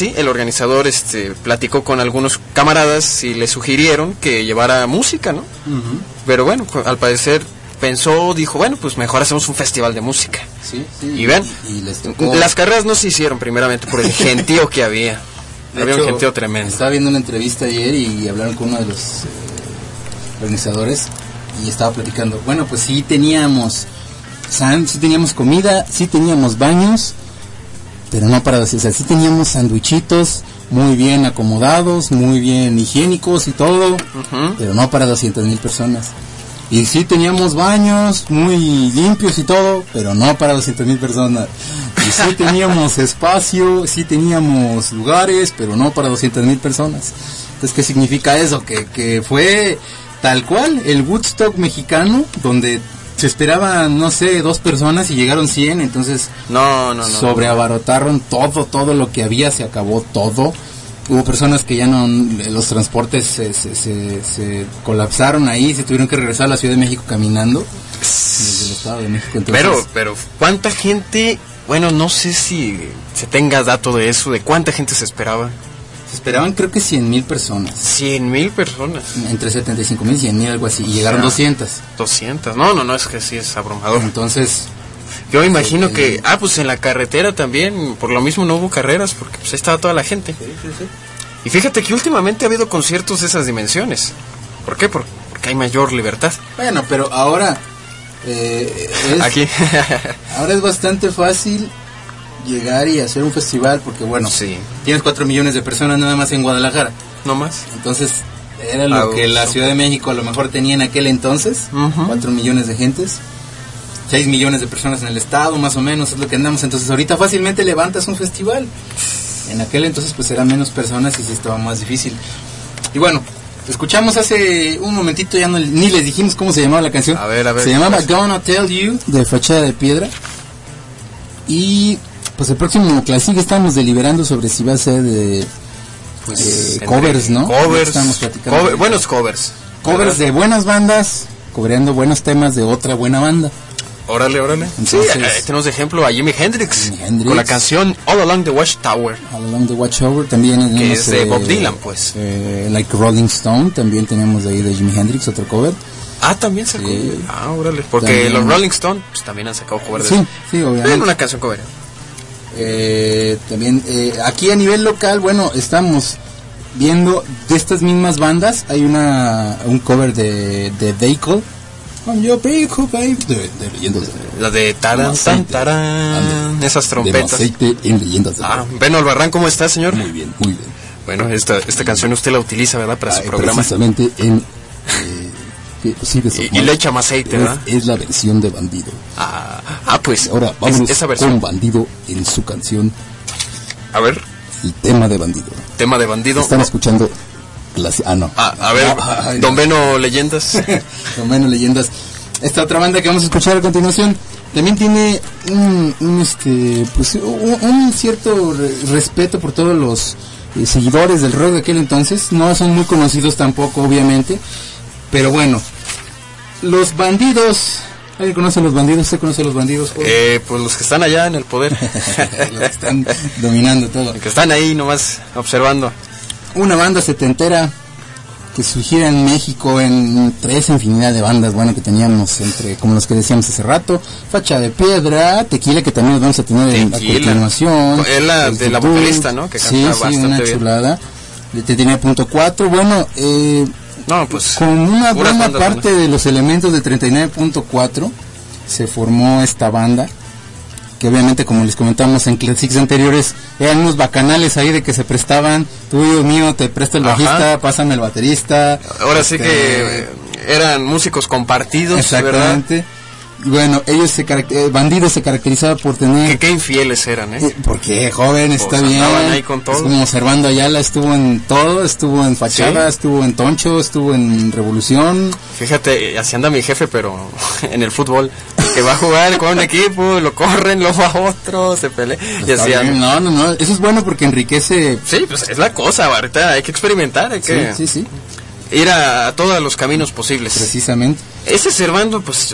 platicó con algunos camaradas y le sugirieron que llevara música, ¿no? Uh-huh. Pero bueno, al parecer dijo, bueno, pues mejor hacemos un festival de música. Sí. Y ven, las carreras no se hicieron primeramente por el gentío que había. Había un gentío tremendo. Estaba viendo una entrevista ayer y hablaron con uno de los organizadores y estaba platicando. Bueno, pues sí teníamos comida, sí teníamos baños, pero no para decir, o sea, sí teníamos sandwichitos muy bien acomodados, muy bien higiénicos y todo, uh-huh, pero no para 200,000 personas. Y sí teníamos baños muy limpios y todo, pero no para 200,000 personas. Y sí teníamos espacio, sí teníamos lugares, pero no para 200,000 personas. Entonces, ¿qué significa eso? Que fue tal cual el Woodstock mexicano, donde se esperaban, no sé, 2 personas y llegaron 100, entonces sobreabarrotaron todo lo que había, se acabó todo. Hubo personas que ya no, los transportes se colapsaron ahí, se tuvieron que regresar a la Ciudad de México caminando desde el Estado de México. Entonces, pero ¿cuánta gente? Bueno, no sé si se tenga dato de eso, de cuánta gente se esperaba. Se esperaban creo que 100,000 personas. 100,000 personas. Entre 75,000 y 100,000, algo así. Y llegaron 200. 200. No, es que sí es abrumador. Entonces, yo me imagino que, pues en la carretera también, por lo mismo no hubo carreras, porque pues ahí estaba toda la gente. Sí. Y fíjate que últimamente ha habido conciertos de esas dimensiones. ¿Por qué? Porque hay mayor libertad. Bueno, pero ahora aquí ahora es bastante fácil llegar y hacer un festival, porque bueno, sí, tienes 4 millones de personas nada más en Guadalajara. No más. Entonces, era lo que la Ciudad de México a lo mejor tenía en aquel entonces, uh-huh, 4 millones de gentes, 6 millones de personas en el estado, más o menos, es lo que andamos. Entonces, ahorita fácilmente levantas un festival. En aquel entonces, pues, eran menos personas y sí estaba más difícil. Y bueno, escuchamos hace un momentito, ya ni les dijimos cómo se llamaba la canción. A ver. Se llamaba Gonna Tell You, de Fachada de Piedra. Y pues el próximo Classic estamos deliberando sobre si va a ser de covers, ¿no? Covers, estamos platicando buenos covers. Covers de buenas bandas, cobrando buenos temas de otra buena banda. Órale. Entonces, sí, tenemos de ejemplo a Jimi Hendrix, con la canción All Along the Watchtower. All Along the Watchtower también tenemos, que es de Bob Dylan, pues. Like Rolling Stone, también tenemos de ahí de Jimi Hendrix, otro cover. También sacó. Órale. Porque también, los Rolling Stone pues, también han sacado cover de eso. Sí, obviamente. En una canción cover. También aquí a nivel local, bueno, estamos viendo de estas mismas bandas. Hay un cover de Vehicle. On your vehicle, babe. De Leyendas del Rock. La de Tarán, esas trompetas. De aceite en Leyendas del Rock. Beno Albarrán, ¿cómo está, señor? Muy bien. Bueno, esta canción usted la utiliza, ¿verdad? Para su programa. Precisamente en... sí, y le echa más aceite, ¿verdad? Es la versión de Bandido. Pues. Ahora vamos con Bandido en su canción. A ver. El tema de Bandido. Tema de Bandido. Están escuchando... no. A ver, Don Beno Leyendas. Don Beno Leyendas. Esta otra banda que vamos a escuchar a continuación también tiene un cierto respeto por todos los seguidores del rock de aquel entonces. No son muy conocidos tampoco, obviamente. Pero bueno, los Bandidos. ¿Alguien conoce a los Bandidos? ¿Usted conoce a los Bandidos? Pues los que están allá en el poder. Los que están dominando todo. Los que están ahí nomás observando. Una banda setentera que surgiera en México entre esa infinidad de bandas, bueno, que teníamos como los que decíamos hace rato, Facha de Piedra, Tequila, que también nos vamos a tener a continuación. Es la de la vocalista, ¿no? Que canta bastante bien. Una chulada. Tenía .4, bueno, pues con una buena parte de los elementos de 39.4 se formó esta banda, que obviamente, como les comentamos en classics anteriores, eran unos bacanales ahí de que se prestaban, tuyo, mío, te presto el bajista, pásame el baterista. Ahora sí que eran músicos compartidos, exactamente, ¿verdad? Bueno, ellos Bandido se caracterizaba por tener... Qué infieles eran, porque joven, está bien. Ahí con todo. Es como Servando Ayala, estuvo en todo, estuvo en Fachada, estuvo en Toncho, estuvo en Revolución. Fíjate, así anda mi jefe, pero en el fútbol, que va a jugar con un equipo, lo corren, lo va a otro, se pelea. Y así no, eso es bueno porque enriquece. Sí, pues es la cosa, ahorita hay que experimentar, hay que ir a todos los caminos posibles. Precisamente. Ese Servando, pues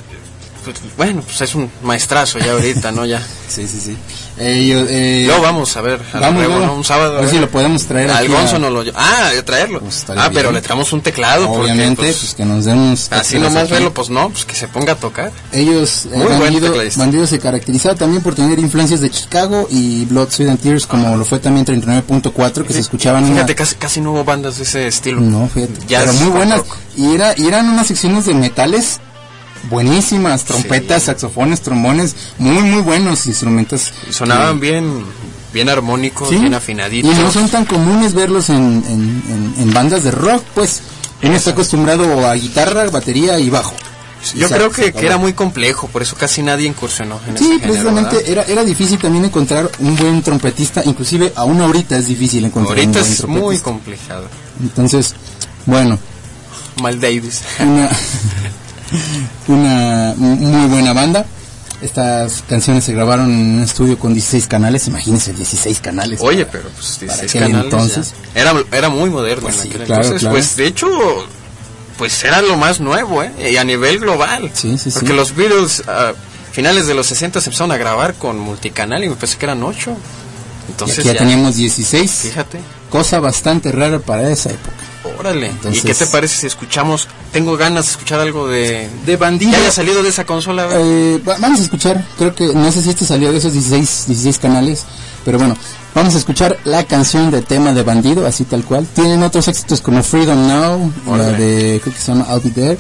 es un maestrazo ya ahorita, ¿no? Ya. Sí. Luego vamos a ver, un sábado. A ver si lo podemos traer al Gonzo no lo... traerlo. Pues pero le traemos un teclado. Obviamente, porque, que nos den unos... Así nomás verlo, pues que se ponga a tocar. Ellos, Bandido se caracterizaba también por tener influencias de Chicago y Blood, Sweat and Tears, como lo fue también 39.4, que se escuchaban... Fíjate, casi no hubo bandas de ese estilo. No, fíjate. Pero muy buenas. Y eran unas secciones de metales buenísimas, trompetas, saxofones, trombones, muy buenos instrumentos. Sonaban bien armónicos, bien afinaditos. Y no son tan comunes verlos en bandas de rock, pues. Uno está acostumbrado a guitarra, batería y bajo. Yo creo que era muy complejo, por eso casi nadie incursionó en ese género, precisamente era difícil también encontrar un buen trompetista, inclusive aún ahorita es difícil encontrar un buen trompetista. Ahorita es muy complicado. Entonces, bueno. Mal Davis. Una muy buena banda. Estas canciones se grabaron en un estudio con 16 canales, imagínense 16 canales. Oye, pero pues 16 canales entonces era muy moderno en aquel entonces. Claro. Pues de hecho, pues era lo más nuevo, y a nivel global. Porque los Beatles a finales de los 60 se empezaron a grabar con multicanal y me pensé que eran 8. Entonces ya teníamos 16. Fíjate. Cosa bastante rara para esa época. Órale. Entonces, ¿y qué te parece si escuchamos? Tengo ganas de escuchar algo de Bandido. ¿Ya haya salido de esa consola? Vamos a escuchar, creo que, no sé si este salió de esos 16 canales, pero bueno, vamos a escuchar la canción de tema de Bandido, así tal cual. Tienen otros éxitos como Freedom Now, la de, creo que se llama I'll Be There.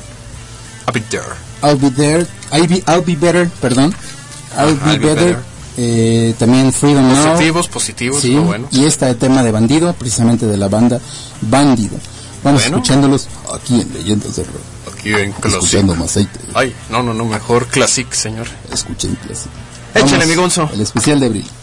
I'll Be Better, perdón. I'll Be Better. También Freedom Now. Positivos, sí, bueno. Y esta de tema de Bandido, precisamente de la banda Bandido. Vamos escuchándolos aquí en Leyendas del Rock. Aquí en Classic. Escuchando más aceite. Ay, no, mejor Classic, señor. Escuchen Classic. Échale, mi Gonzo. El especial de abril.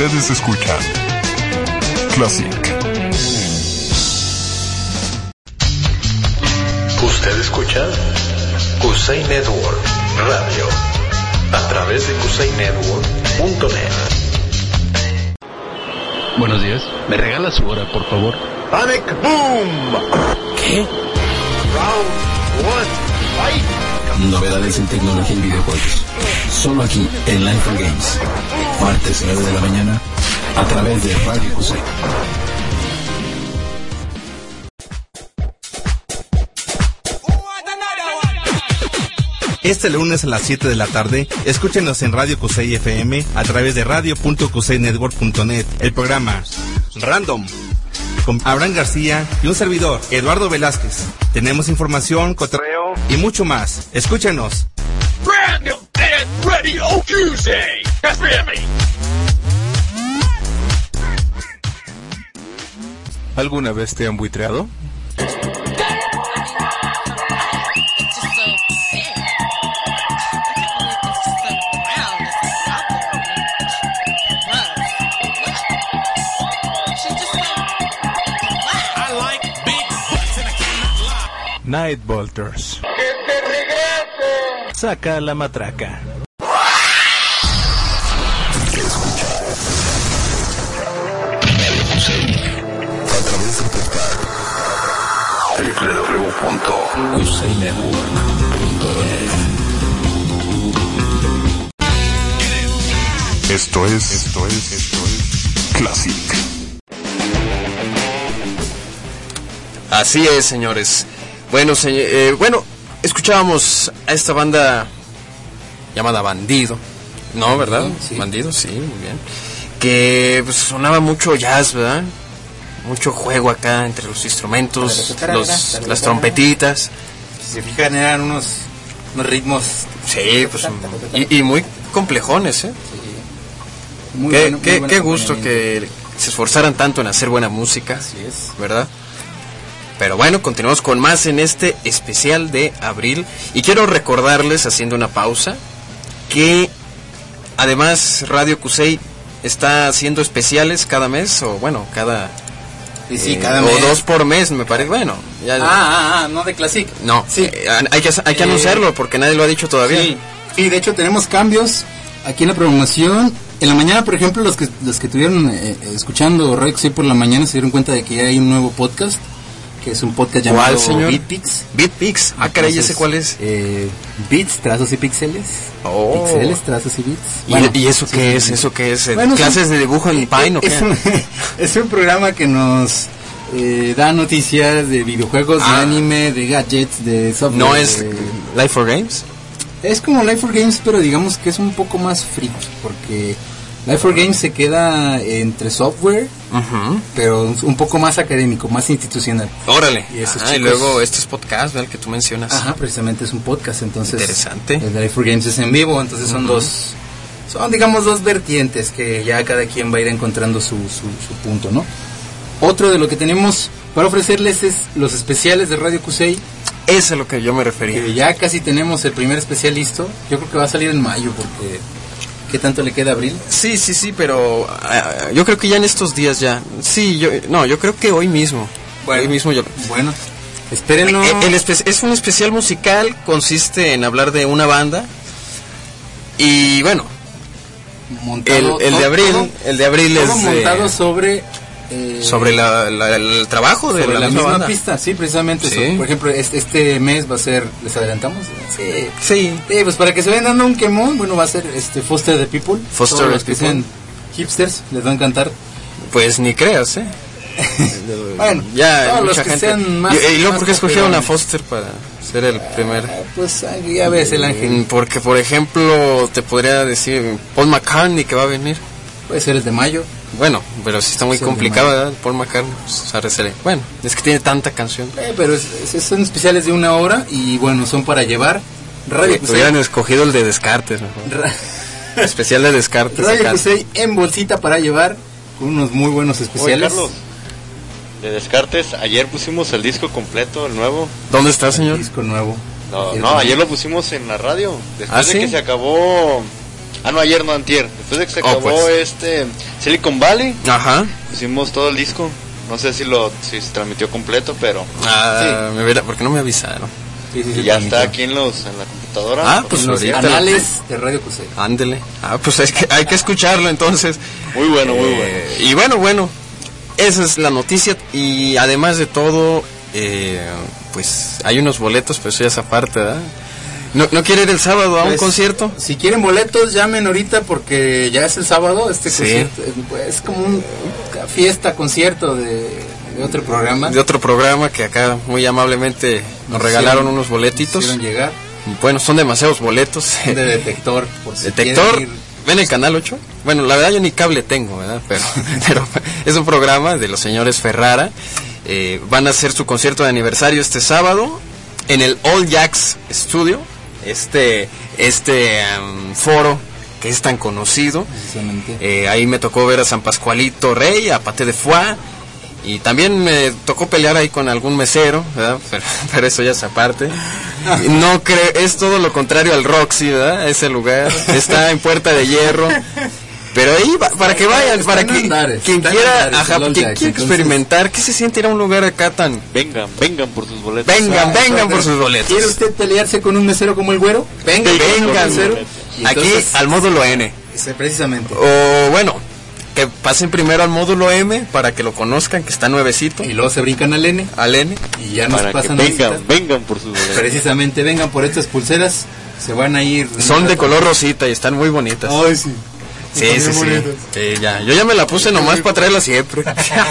Ustedes escuchan Classic. Usted escucha Kusei Network Radio a través de kusainetwork.net. Buenos días. ¿Me regala su hora, por favor? Panic Boom. ¿Qué? Round 1. Fight. Novedades en tecnología y videojuegos. Solo aquí en Life and Games. Martes 9 de la mañana a través de Radio Kusei. Este lunes a las 7 de la tarde, escúchenos en Radio Kusei FM a través de radio.kusainetwork.net. El programa Random con Abraham García y un servidor, Eduardo Velázquez. Tenemos información, cotorreo y mucho más. Escúchenos. Random and Radio Kusei FM. ¿Alguna vez te han buitreado? Night Bolters. Saca la matraca. A través del portal www.kusainetwork.net. Esto es Classic. Así es, señores. Bueno, escuchábamos a esta banda llamada Bandido, ¿no? ¿Verdad? Sí. Bandido, sí, muy bien. Que pues, sonaba mucho jazz, ¿verdad? Mucho juego acá entre los instrumentos, las trompetitas. Si se fijan, eran unos ritmos. Sí, pues, y muy complejones, ¿eh? Sí. Muy qué gusto que se esforzaran tanto en hacer buena música. Así es. ¿Verdad? Pero bueno, continuamos con más en este especial de abril. Y quiero recordarles, haciendo una pausa, que además Radio Kusei está haciendo especiales cada mes, o bueno, cada mes. O 2 por mes, me parece. Bueno, ya. No de Classic. No, sí. Hay que anunciarlo porque nadie lo ha dicho todavía. Sí, de hecho tenemos cambios aquí en la programación. En la mañana, por ejemplo, los que estuvieron escuchando Radio Kusei por la mañana se dieron cuenta de que ya hay un nuevo podcast, que es un podcast llamado BeatPix. BeatPix. Caray, ¿ese cuál es? Beats, trazos y píxeles. Píxeles, trazos y beats. Bueno, ¿Y eso qué es? ¿Eso qué es? Bueno, ¿clases de dibujo en Paint o qué? Es un programa que nos da noticias de videojuegos, de anime, de gadgets, de software. ¿No es Life for Games? Es como Life for Games, pero digamos que es un poco más friki, porque Life for Games se queda entre software, pero un poco más académico, más institucional. Órale. Y luego este es podcast, ¿verdad? El que tú mencionas. Ajá, precisamente es un podcast, entonces. Interesante. El Life for Games es en vivo, entonces son digamos dos vertientes que ya cada quien va a ir encontrando su punto, ¿no? Otro de lo que tenemos para ofrecerles es los especiales de Radio Kusei. Eso es a lo que yo me refería. Que ya casi tenemos el primer especial listo. Yo creo que va a salir en mayo porque... ¿Qué tanto le queda a abril? Sí, pero yo creo que ya en estos días ya. Sí, yo creo que hoy mismo. Bueno, Bueno, espérenlo. Es un especial musical, consiste en hablar de una banda. Y bueno, montado, el de abril es montado sobre el trabajo de la misma banda. Pista, sí, precisamente. Sí. Eso. Por ejemplo, este mes va a ser, ¿les adelantamos? Sí, pues para que se vayan dando un quemón, bueno, va a ser Foster the People. Foster the People. Sean hipsters, les va a encantar. Pues ni creas, Bueno, ya todos mucha los que gente. Sean más. ¿Y luego por qué escogieron a Foster para ser el primer? Pues ya ves el ángel. Porque, por ejemplo, te podría decir Paul McCartney que va a venir. Puede ser el de mayo. Bueno, pero sí está muy complicado, ¿verdad? Paul McCartney, bueno, es que tiene tanta canción. Pero son especiales de 1 hora y bueno, son para llevar. Radio Kusei. Hubieran escogido el de Descartes, mejor. Especial de Descartes. Radio Kusei en bolsita para llevar, con unos muy buenos especiales. Oye, Carlos, de Descartes, ayer pusimos el disco completo, el nuevo. ¿Dónde está, señor? El disco nuevo. No, ayer lo pusimos en la radio. Después de que se acabó no, ayer no, antier. Después de que se acabó pues. Silicon Valley, ajá, pusimos todo el disco. No sé si se transmitió completo, pero... sí. ¿Por qué no me avisaron? Sí, y ya está aquí en la computadora. Pues los canales de Radio Cusey. Ándele. Pues es que hay que escucharlo entonces. Muy bueno, muy bueno. Y bueno, esa es la noticia. Y además de todo, pues hay unos boletos, pero eso ya es aparte, ¿verdad? ¿No quiere ir el sábado a un concierto? Si quieren boletos, llamen ahorita porque ya es el sábado concierto. Es como una fiesta, concierto de otro programa. De otro programa que acá muy amablemente nos regalaron unos boletitos. Hicieron llegar. Bueno, son demasiados boletos. De Detector. Por si Detector, ¿ven el canal 8? Bueno, la verdad yo ni cable tengo, ¿verdad? Pero es un programa de los señores Ferrara. Van a hacer su concierto de aniversario este sábado en el All Jacks Studio. Foro que es tan conocido. Ahí me tocó ver a San Pascualito Rey, a Paté de Foix, y también me tocó pelear ahí con algún mesero, ¿verdad? Pero eso ya es aparte. No creo, es todo lo contrario al Roxy, ¿verdad? Ese lugar está en Puerta de Hierro. Pero ahí, para que vayan, para que quien quiera experimentar, ¿qué se siente ir a un lugar acá tan... Vengan por sus boletos. Vengan por sus boletos. ¿Quiere usted pelearse con un mesero como el Güero? Vengan. Aquí al módulo N. Precisamente. O bueno, que pasen primero al módulo M para que lo conozcan, que está nuevecito. Y luego se brincan al N. Y ya nos pasan a visitar. Vengan por sus boletos. Precisamente, vengan por estas pulseras. Se van a ir... Son de color rosita y están muy bonitas. Ay, sí. Sí. Ya. Yo ya me la puse nomás para traerla siempre.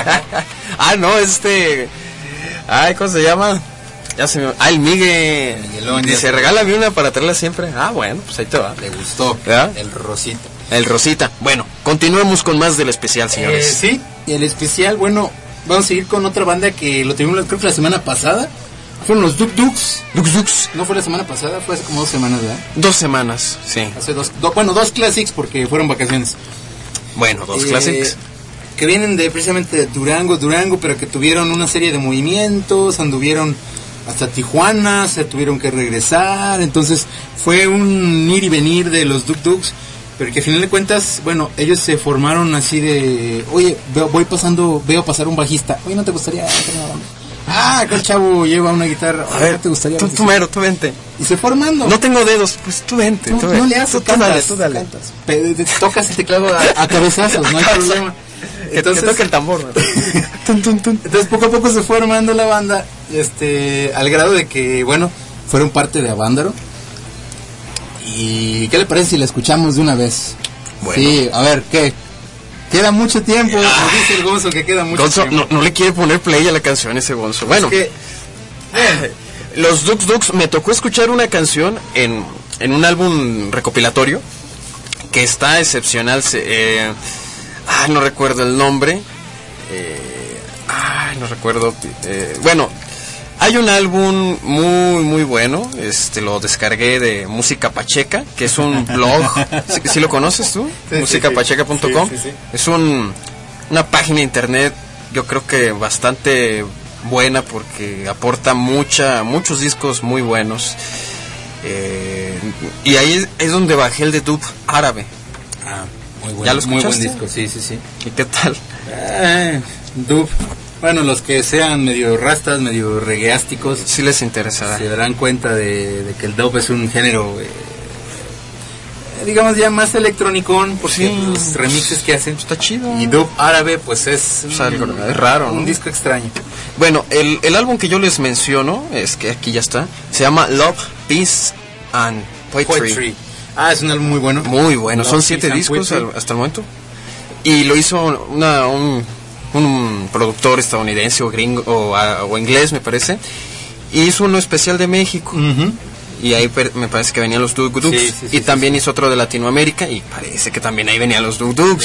¿cómo se llama? El Miguel. Dice, regálame una para traerla siempre. Bueno, pues ahí te va. Le gustó. ¿verdad? El Rosita. Bueno, continuemos con más del especial, señores. Sí, el especial, bueno, vamos a seguir con otra banda que lo tuvimos creo que la semana pasada. Fueron los Duk Duks. No fue la semana pasada, fue hace como 2 semanas, ¿verdad? 2 semanas, sí. Hace 2 classics porque fueron vacaciones. Bueno, 2 classics. Que vienen precisamente de Durango, pero que tuvieron una serie de movimientos, anduvieron hasta Tijuana, se tuvieron que regresar, entonces fue un ir y venir de los Duk Duks, pero que al final de cuentas, bueno, ellos se formaron así de, oye, veo pasar un bajista, oye, ¿no te gustaría hacer una banda? Acá el chavo lleva una guitarra. A ver, ¿te gustaría? Tú vente. Y se formando. No tengo dedos, pues tú vente. No le haces, tú dale. Tocas el teclado a cabezazos, no hay problema. Entonces, que toque el tambor. Entonces poco a poco se fue armando la banda, al grado de que, bueno, fueron parte de Avándaro. ¿Y qué le parece si la escuchamos de una vez? Bueno. Sí, a ver, ¿qué? Queda mucho tiempo, nos dice el Gonzo que queda mucho tiempo. No le quiere poner play a la canción ese Gonzo. Bueno, los Duk Duks, me tocó escuchar una canción en un álbum recopilatorio que está excepcional. No recuerdo el nombre. No recuerdo. Bueno, hay un álbum muy muy bueno. Lo descargué de Música Pacheca, que es un blog. ¿Sí lo conoces tú? Sí, musicapacheca.com. Sí. Es una página de internet, yo creo que bastante buena porque aporta muchos discos muy buenos. Y ahí es donde bajé el de Dub árabe. Muy bueno. ¿Ya lo escuchaste? Muy buen disco, sí. ¿Y qué tal? Dub. Bueno, los que sean medio rastas, medio regueásticos, sí les interesará. Se darán cuenta de que el dub es un género, digamos ya más electronicón, porque los remixes que hacen está chido. Y dub árabe, pues es algo raro, un disco extraño. Bueno, el álbum que yo les menciono, es que aquí ya está, se llama Love, Peace and Poetry. Es un álbum muy bueno. Muy bueno, son 7 discos hasta el momento. Y lo hizo un productor estadounidense o gringo o inglés, me parece, y hizo uno especial de México. Y ahí me parece que venían los Duk Duks. Y también hizo otro de Latinoamérica y parece que también ahí venían los Duk Duks.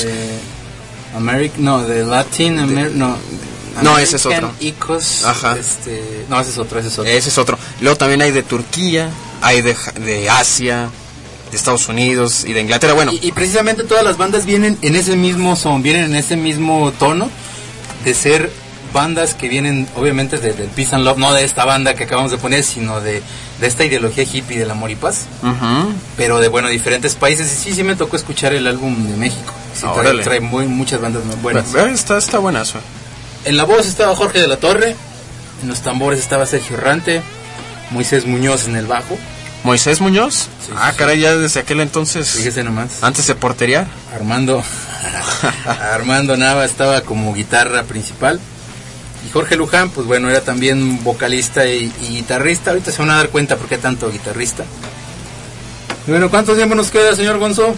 De Latin America, no, ese es otro. Icos, ajá. No, ese es otro. Ese es otro. Luego también hay de Turquía, hay de Asia, de Estados Unidos y de Inglaterra. Bueno, y precisamente todas las bandas vienen en ese mismo son, vienen en ese mismo tono de ser bandas que vienen obviamente del Peace and Love, no de esta banda que acabamos de poner, sino de de esta ideología hippie del amor y paz, Uh-huh. pero de diferentes países. Y sí me tocó escuchar el álbum de México. Sí, trae muchas bandas muy buenas. Está buenazo. En la voz estaba Jorge de la Torre, en los tambores estaba Sergio Errante, Moisés Muñoz en el bajo. ¿Moisés Muñoz? Sí, caray, ya desde aquel entonces. Fíjese nomás. Antes de porterear. Armando Nava estaba como guitarra principal. Y Jorge Luján, pues bueno, era también vocalista y guitarrista. Ahorita se van a dar cuenta por qué tanto guitarrista. Y bueno, ¿cuánto tiempo nos queda, señor Gonzo?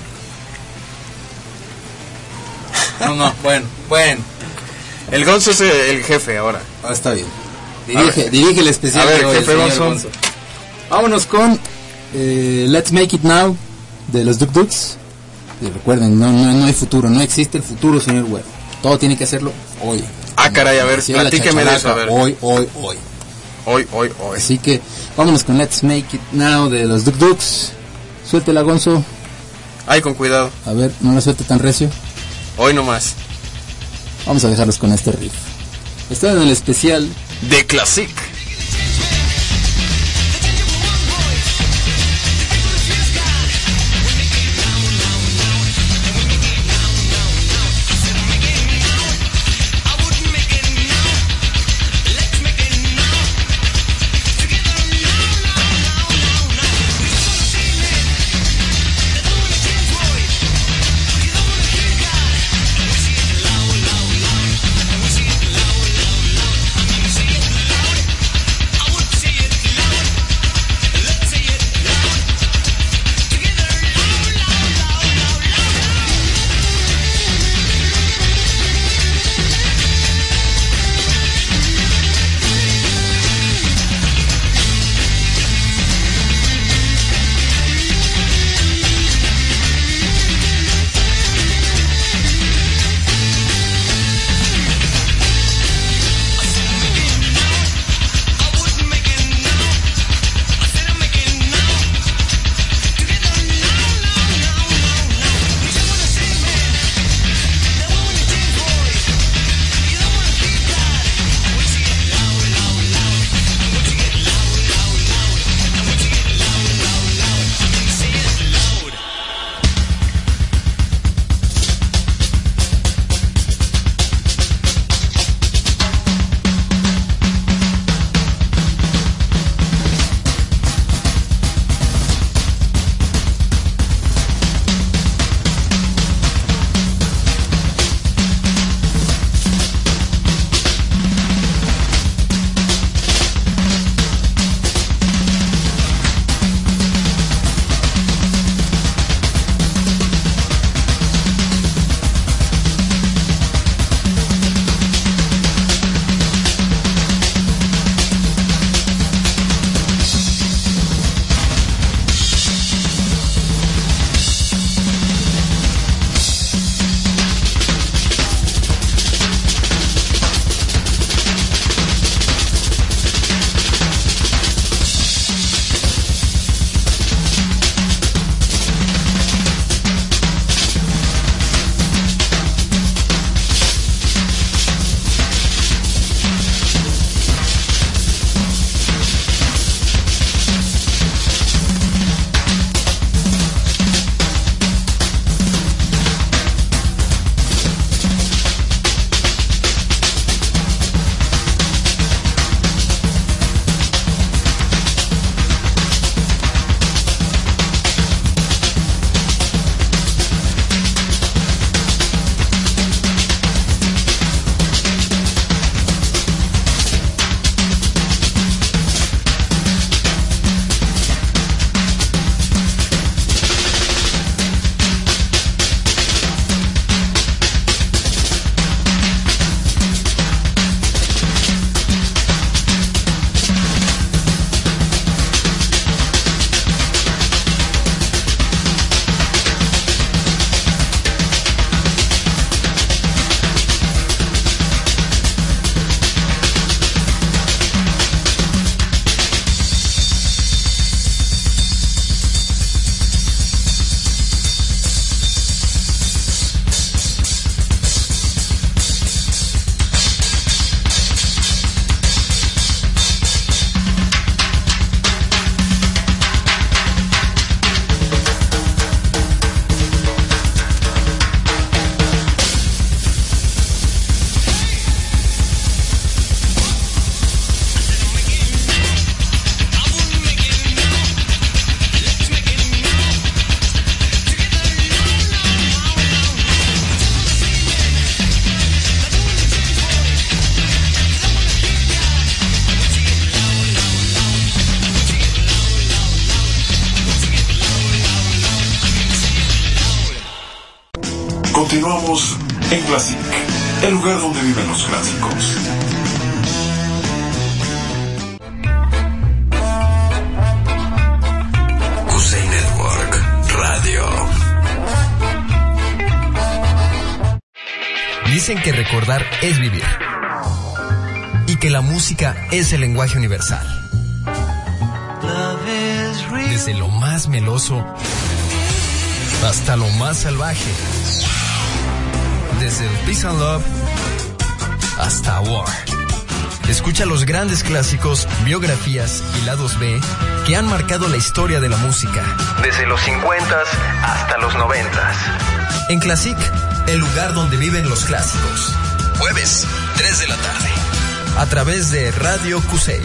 No, bueno. El Gonzo es el jefe ahora. Está bien. Dirige el especial. A ver, de hoy, jefe Gonzo. Vámonos con Let's Make It Now de los Duk Duks. Y recuerden, no hay futuro, no existe el futuro, señor Güero. Todo tiene que hacerlo hoy. Caray, a ver, platíqueme de eso, a ver. Hoy. Así que vámonos con Let's Make It Now de los Duk Duks. Suéltela, Gonzo. Ay, con cuidado. A ver, no la suelte tan recio. Hoy nomás. Vamos a dejarlos con este riff. Está en el especial de Classic. Continuamos en Classic, el lugar donde viven los clásicos. Cusey Network Radio. Dicen que recordar es vivir y que la música es el lenguaje universal. Desde lo más meloso hasta lo más salvaje. Desde el Peace and Love hasta War. Escucha los grandes clásicos, biografías y lados B que han marcado la historia de la música. Desde los 50s hasta los 90s. En Classic, el lugar donde viven los clásicos. Jueves, 3 de la tarde. A través de Radio Cusey.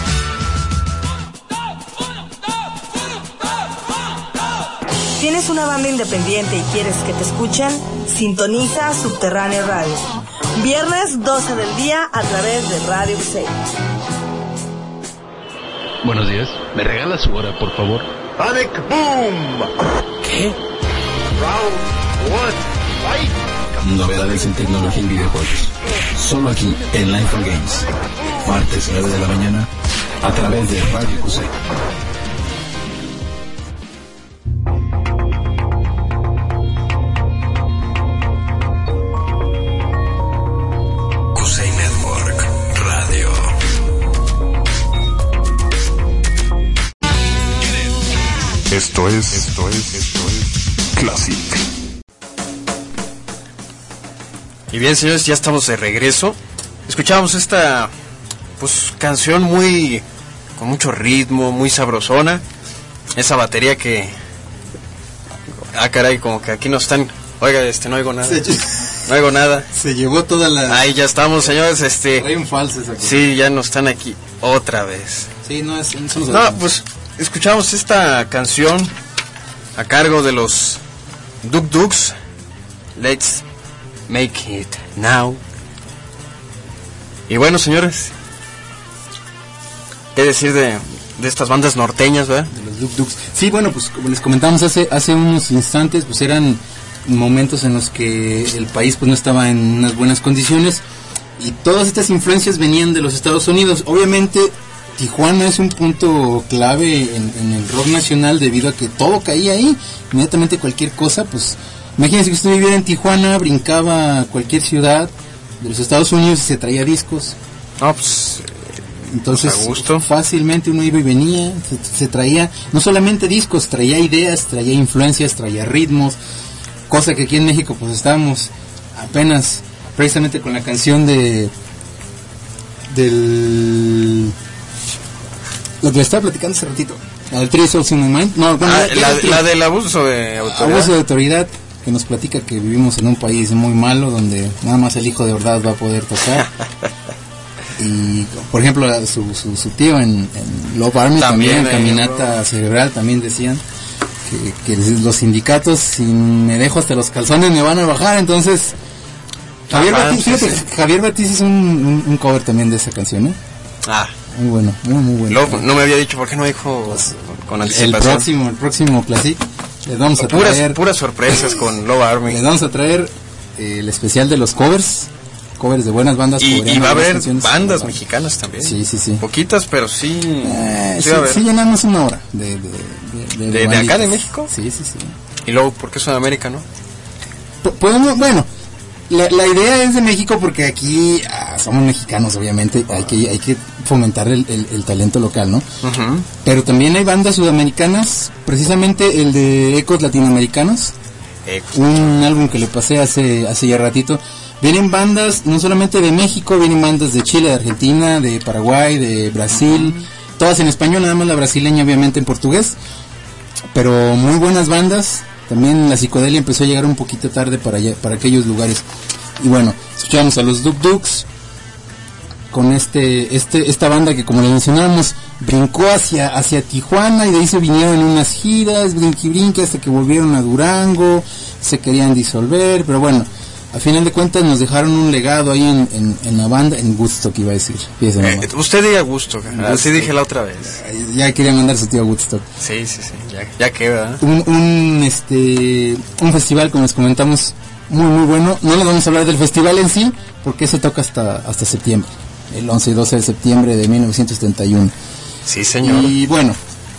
¿Tienes una banda independiente y quieres que te escuchen? Sintoniza Subterráneo Radio. Viernes 12 del día a través de Radio Cusey. Buenos días. ¿Me regala su hora, por favor? Panic Boom. ¿Qué? Round 1, fight. Novedades en tecnología y videojuegos. Solo aquí en Life and Games. Martes 9 de la mañana a través de Radio Cusey. Cusey Network Radio. Esto es Classic. Y bien, señores, ya estamos de regreso. Escuchábamos esta canción con mucho ritmo, muy sabrosona. Esa batería que caray, como que aquí no están. Oiga, no oigo nada. No oigo nada. Se llevó toda la... Ahí ya estamos, señores, Hay un falso aquí. Sí, ya no están aquí otra vez. Sí, no es... No, pues escuchamos esta canción a cargo de los Duk Duks. Let's Make It Now. Y bueno, señores, ¿qué decir de estas bandas norteñas, verdad? De los Duk Duks. Sí, bueno, pues como les comentamos hace unos instantes, pues eran momentos en los que el país pues no estaba en unas buenas condiciones y todas estas influencias venían de los Estados Unidos. Obviamente Tijuana es un punto clave en el rock nacional debido a que todo caía ahí, inmediatamente cualquier cosa, pues imagínense que usted viviera en Tijuana, brincaba a cualquier ciudad de los Estados Unidos y se traía discos. No, pues entonces a gusto. Fácilmente uno iba y venía, se traía no solamente discos, traía ideas, traía influencias, traía ritmos, cosa que aquí en México pues estábamos apenas precisamente con la canción lo que le estaba platicando hace ratito, la del Three Souls in My Mind. No, bueno, la del abuso de autoridad. Abuso de autoridad, que nos platica que vivimos en un país muy malo donde nada más el hijo de verdad va a poder tocar. Y por ejemplo su tío en Love Army también en Caminata Cerebral también decían que los sindicatos, si me dejo hasta los calzones me van a bajar. Entonces Javier Batiz hizo un cover también de esa canción, ¿eh? Muy bueno, muy bueno. No me había dicho, ¿por qué no dijo con anticipación? El próximo Classic les vamos a traer puras sorpresas con Love Army. Les vamos a traer el especial de los covers de buenas bandas. Y va a haber bandas mexicanas también. Sí. Poquitas, pero sí. Sí llenamos una hora de acá de México. Sí. Y luego, ¿por qué Sudamérica, no? Bueno, la idea es de México porque aquí somos mexicanos, obviamente. Hay que fomentar el talento local, ¿no? Uh-huh. Pero también hay bandas sudamericanas, precisamente el de Ecos Latinoamericanos. Un álbum que le pasé hace ya ratito. Vienen bandas no solamente de México, vienen bandas de Chile, de Argentina, de Paraguay, de Brasil, todas en español, nada más la brasileña obviamente en portugués, pero muy buenas bandas. También la psicodelia empezó a llegar un poquito tarde para aquellos lugares. Y bueno, escuchamos a los Duk Duks con esta banda que, como les mencionábamos, brincó hacia Tijuana y de ahí se vinieron en unas giras, brinque hasta que volvieron a Durango, se querían disolver, pero bueno, a final de cuentas nos dejaron un legado ahí en la banda, en Woodstock iba a decir. Usted diga Woodstock, así dije la otra vez. Ya quería mandar su tío a Woodstock. Sí, ya que, ¿verdad? Un festival, como les comentamos, muy muy bueno. No les vamos a hablar del festival en sí, porque se toca hasta septiembre, el 11 y 12 de septiembre de 1971. Sí, señor. Y bueno,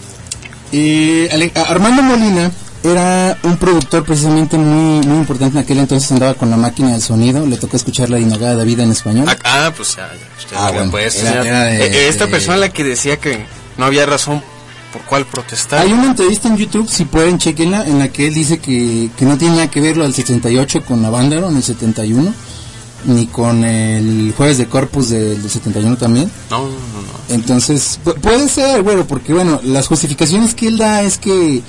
Armando Molina era un productor precisamente muy muy importante en aquel entonces, andaba con la máquina del sonido, le tocó escuchar La Dinagada Vida en español. Pues ya. Bueno, pues, era esta persona la que decía que no había razón por cuál protestar. Hay una entrevista en YouTube, si pueden, chequenla, en la que él dice que no tiene nada que ver lo del 78 con Avándaro en el 71, ni con el Jueves de Corpus del 71 también. No. Entonces, puede ser, bueno, porque bueno, las justificaciones que él da es que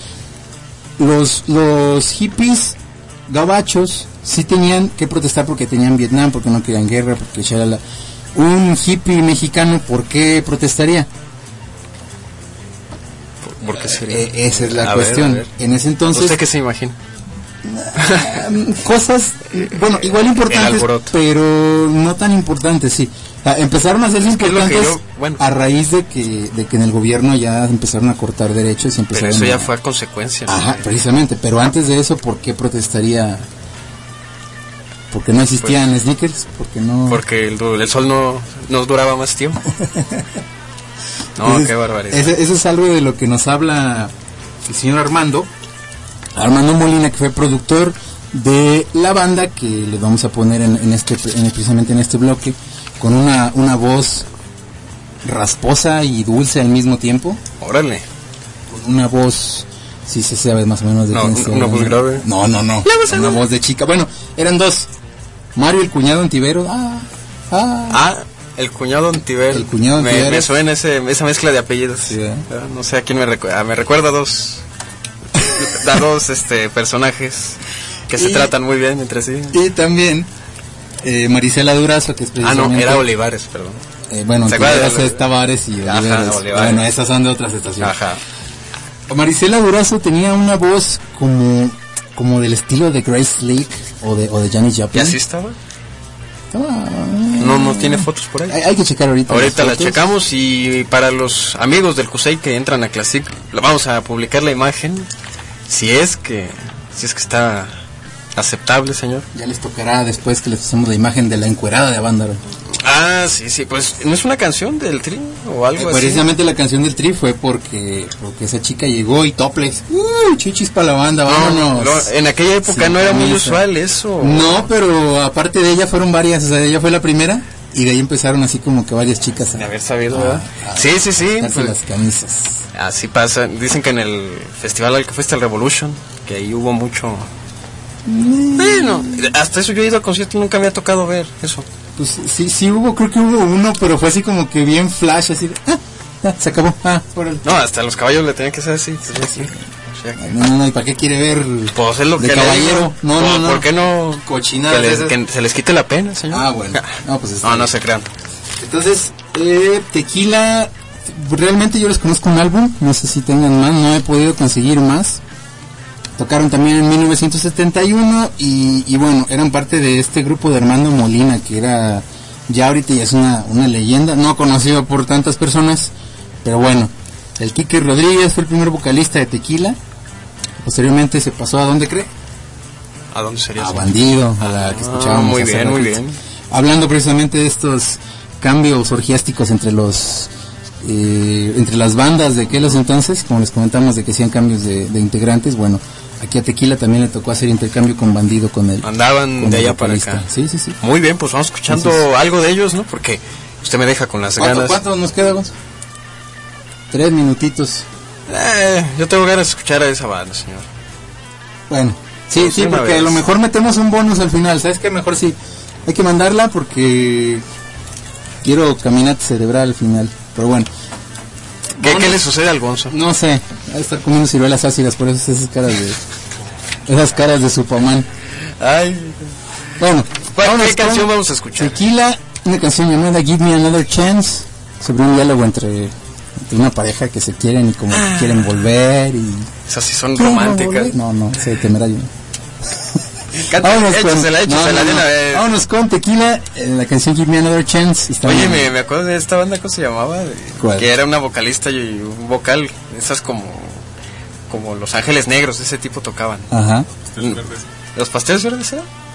los hippies gabachos sí tenían que protestar porque tenían Vietnam, porque no querían guerra, porque shalala. Un hippie mexicano, ¿por qué protestaría? ¿Por qué sería? Esa es la cuestión. A ver. En ese entonces... ¿Usted qué se imagina? Cosas, bueno, igual importantes, pero no tan importantes, sí. Empezaron a hacerse importantes a raíz de que en el gobierno ya empezaron a cortar derechos y empezaron. Pero eso ya fue a consecuencia. Ajá, precisamente. Pero antes de eso, ¿por qué protestaría? Porque no existían sneakers, porque el sol no duraba más tiempo. No, entonces, qué barbaridad. Eso es algo de lo que nos habla el señor Armando Molina, que fue productor de la banda que les vamos a poner precisamente en este bloque, con una voz rasposa y dulce al mismo tiempo. Órale. Con una voz, sí se sabe más o menos de quién es. ¿Una voz grave? No. Una voz de chica. Bueno, eran dos. Mario el Cuñado Ontivero. El Cuñado Ontivero. El Cuñado Ontivero. Me suena esa mezcla de apellidos. Sí, no sé a quién me recuerda. Me recuerda a dos personajes que se tratan muy bien entre sí. Y también Marisela Durazo, que es precisamente... era Olivares, perdón. Bueno, Olivares es Tavares y Olivares. Bueno, esas son de otras estaciones. Ajá. Marisela Durazo tenía una voz como del estilo de Grace Slick o de Janis Joplin. ¿Y así estaba? No tiene fotos por ahí. Hay que checar ahorita. Ahorita la checamos, y para los amigos del CUSEI que entran a Classic, vamos a publicar la imagen, si es que está aceptable, señor. Ya les tocará después que les hacemos la imagen de la encuerada de Avándaro. Sí, pues ¿no es una canción del Tri o algo así? Precisamente la canción del Tri fue porque esa chica llegó y topless. Chichis para la banda, vámonos. En aquella época no era muy usual eso. No, pero aparte de ella fueron varias, o sea, ella fue la primera y de ahí empezaron así como que varias chicas. De haber sabido, ¿verdad? Sí. Pues, las camisas. Así pasa. Dicen que en el festival al que fuiste, el Revolution, que ahí hubo mucho... Bueno, hasta eso yo he ido a conciertos, nunca me ha tocado ver eso. Pues sí hubo, creo que hubo uno, pero fue así como que bien flash, así de, se acabó, No, hasta los caballos le tenían que ser así. No, ¿y para qué quiere ver pues es lo de que caballero? No. ¿Por qué no? Cochinadas. Que se les quite la pena, señor. Bueno. No, pues no se crean. Entonces, Tequila, realmente yo les conozco un álbum, no sé si tengan más, no he podido conseguir más. Tocaron también en 1971 y bueno, eran parte de este grupo de Armando Molina, que era, ya ahorita ya es una leyenda, no conocido por tantas personas, pero bueno, el Quique Rodríguez fue el primer vocalista de Tequila. Posteriormente se pasó ¿a dónde cree? ¿A dónde sería? A Bandido, a la que escuchábamos. Muy bien. Hablando precisamente de estos cambios orgiásticos entre las bandas de aquellos entonces, como les comentamos de que hacían cambios de integrantes, bueno, aquí a Tequila también le tocó hacer intercambio con Bandido, con él. Andaban de allá para acá. Sí. Muy bien, pues vamos escuchando algo de ellos, ¿no? Porque usted me deja con las ganas. ¿Cuánto nos queda, Gonzo? 3 minutitos. Yo tengo ganas de escuchar a esa banda, señor. Bueno, sí, porque a lo mejor metemos un bonus al final. ¿Sabes qué? Mejor sí. Hay que mandarla porque quiero caminata cerebral al final. Pero bueno. ¿Qué le sucede al Gonzo? No sé. Va a estar comiendo ciruelas ácidas, por eso esas caras de Superman. Ay. Bueno. ¿Qué canción vamos a escuchar? Tequila, una canción llamada Give Me Another Chance, sobre un diálogo entre una pareja que se quieren y como que quieren volver y... Esas sí son románticas. No, se temerario. Vámonos con Tequila, la canción Give Me Another Chance. Oye, me acuerdo de esta banda, ¿cómo se llamaba? ¿Cuál? Que era una vocalista y un vocal, esas como Los Ángeles Negros, ese tipo tocaban. Ajá. ¿Los Pasteles Verdes eran?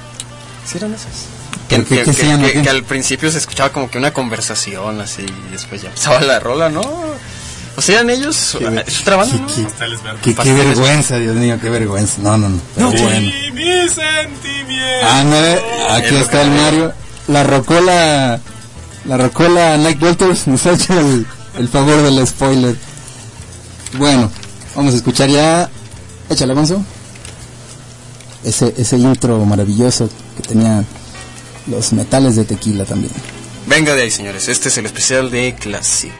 ¿Sí eran esas? Que al principio se escuchaba como que una conversación así, y después ya empezaba la rola, ¿no? O sea, eran ellos, es otra banda, ¿no? Qué vergüenza, Dios mío, qué vergüenza. No. Pero bueno. Mi sentimiento. Aquí está el Mario. La rocola Night Volters nos ha hecho el favor del spoiler. Bueno, vamos a escuchar ya. Échale, Gonzo. Ese intro maravilloso que tenía los metales de Tequila también. Venga de ahí, señores. Este es el especial de Classic.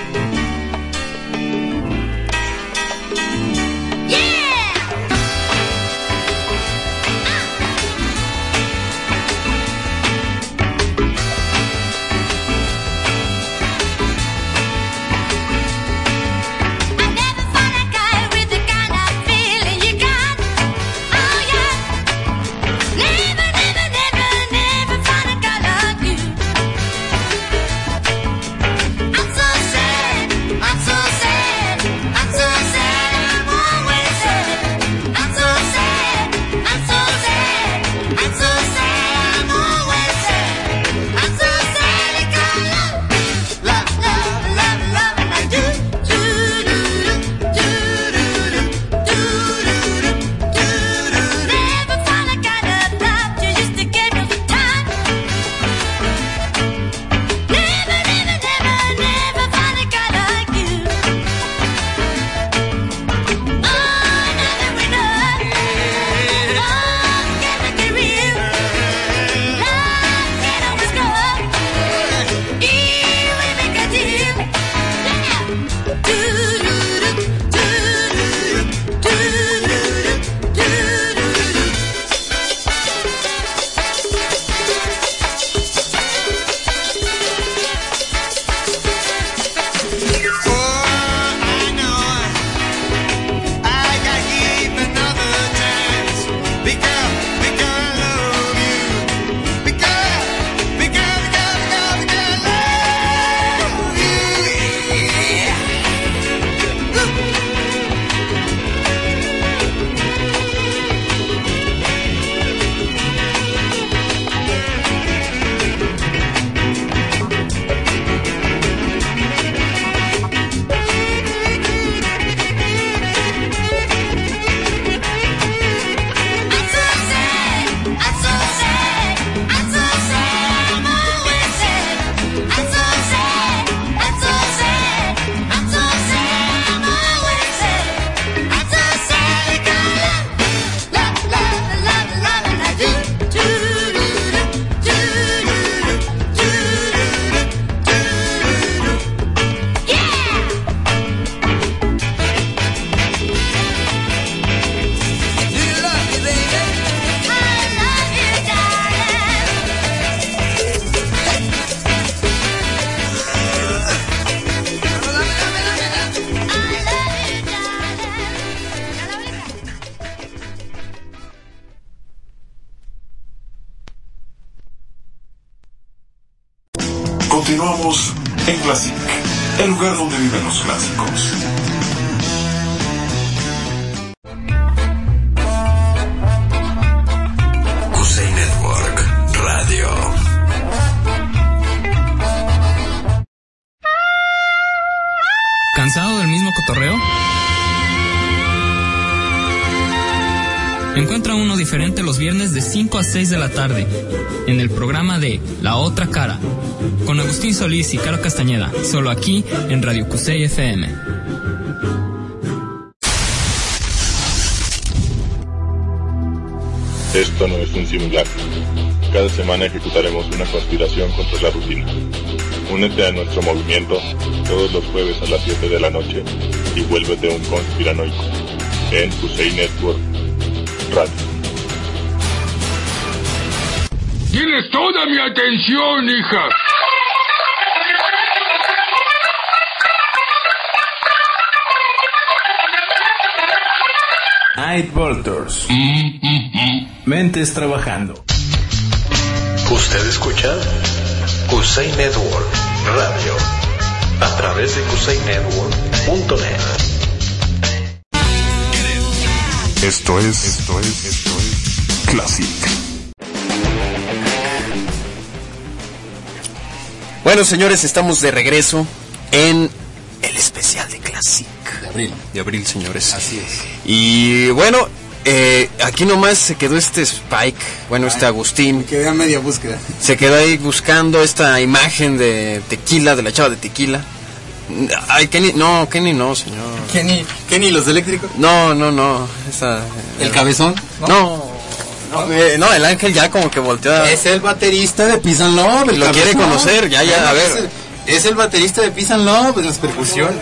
Continuamos en Classic, el lugar donde viven los clásicos. Cusey Network Radio. ¿Cansado del mismo cotorreo? Encuentra uno diferente los viernes de 5 a 6 de la tarde en el programa de La Otra Cara con Agustín Solís y Caro Castañeda, solo aquí en Radio Cusey FM. Esto no es un simulacro. Cada semana ejecutaremos una conspiración contra la rutina. Únete a nuestro movimiento todos los jueves a las 7 de la noche y vuélvete un conspiranoico en Cusey Network Radio. Tienes toda mi atención, hija. Night Volters. Mentes trabajando. Usted escucha Cusey Network Radio a través de cuseynetwork.net. Esto es Classic. Bueno, señores, estamos de regreso en el especial de Classic. De abril, señores. Así es. Y bueno, aquí nomás se quedó este Spike, este Agustín. Me quedé a media búsqueda. Se quedó ahí buscando esta imagen de Tequila, de la chava de Tequila. Ay, Kenny no, señor. ¿Kenny los eléctricos? No. ¿El cabezón? No, el Ángel ya como que volteó. Es el baterista de Peace and Love. Lo quiere conocer, ya, a ver. Es el baterista de Peace and Love, en las percusiones.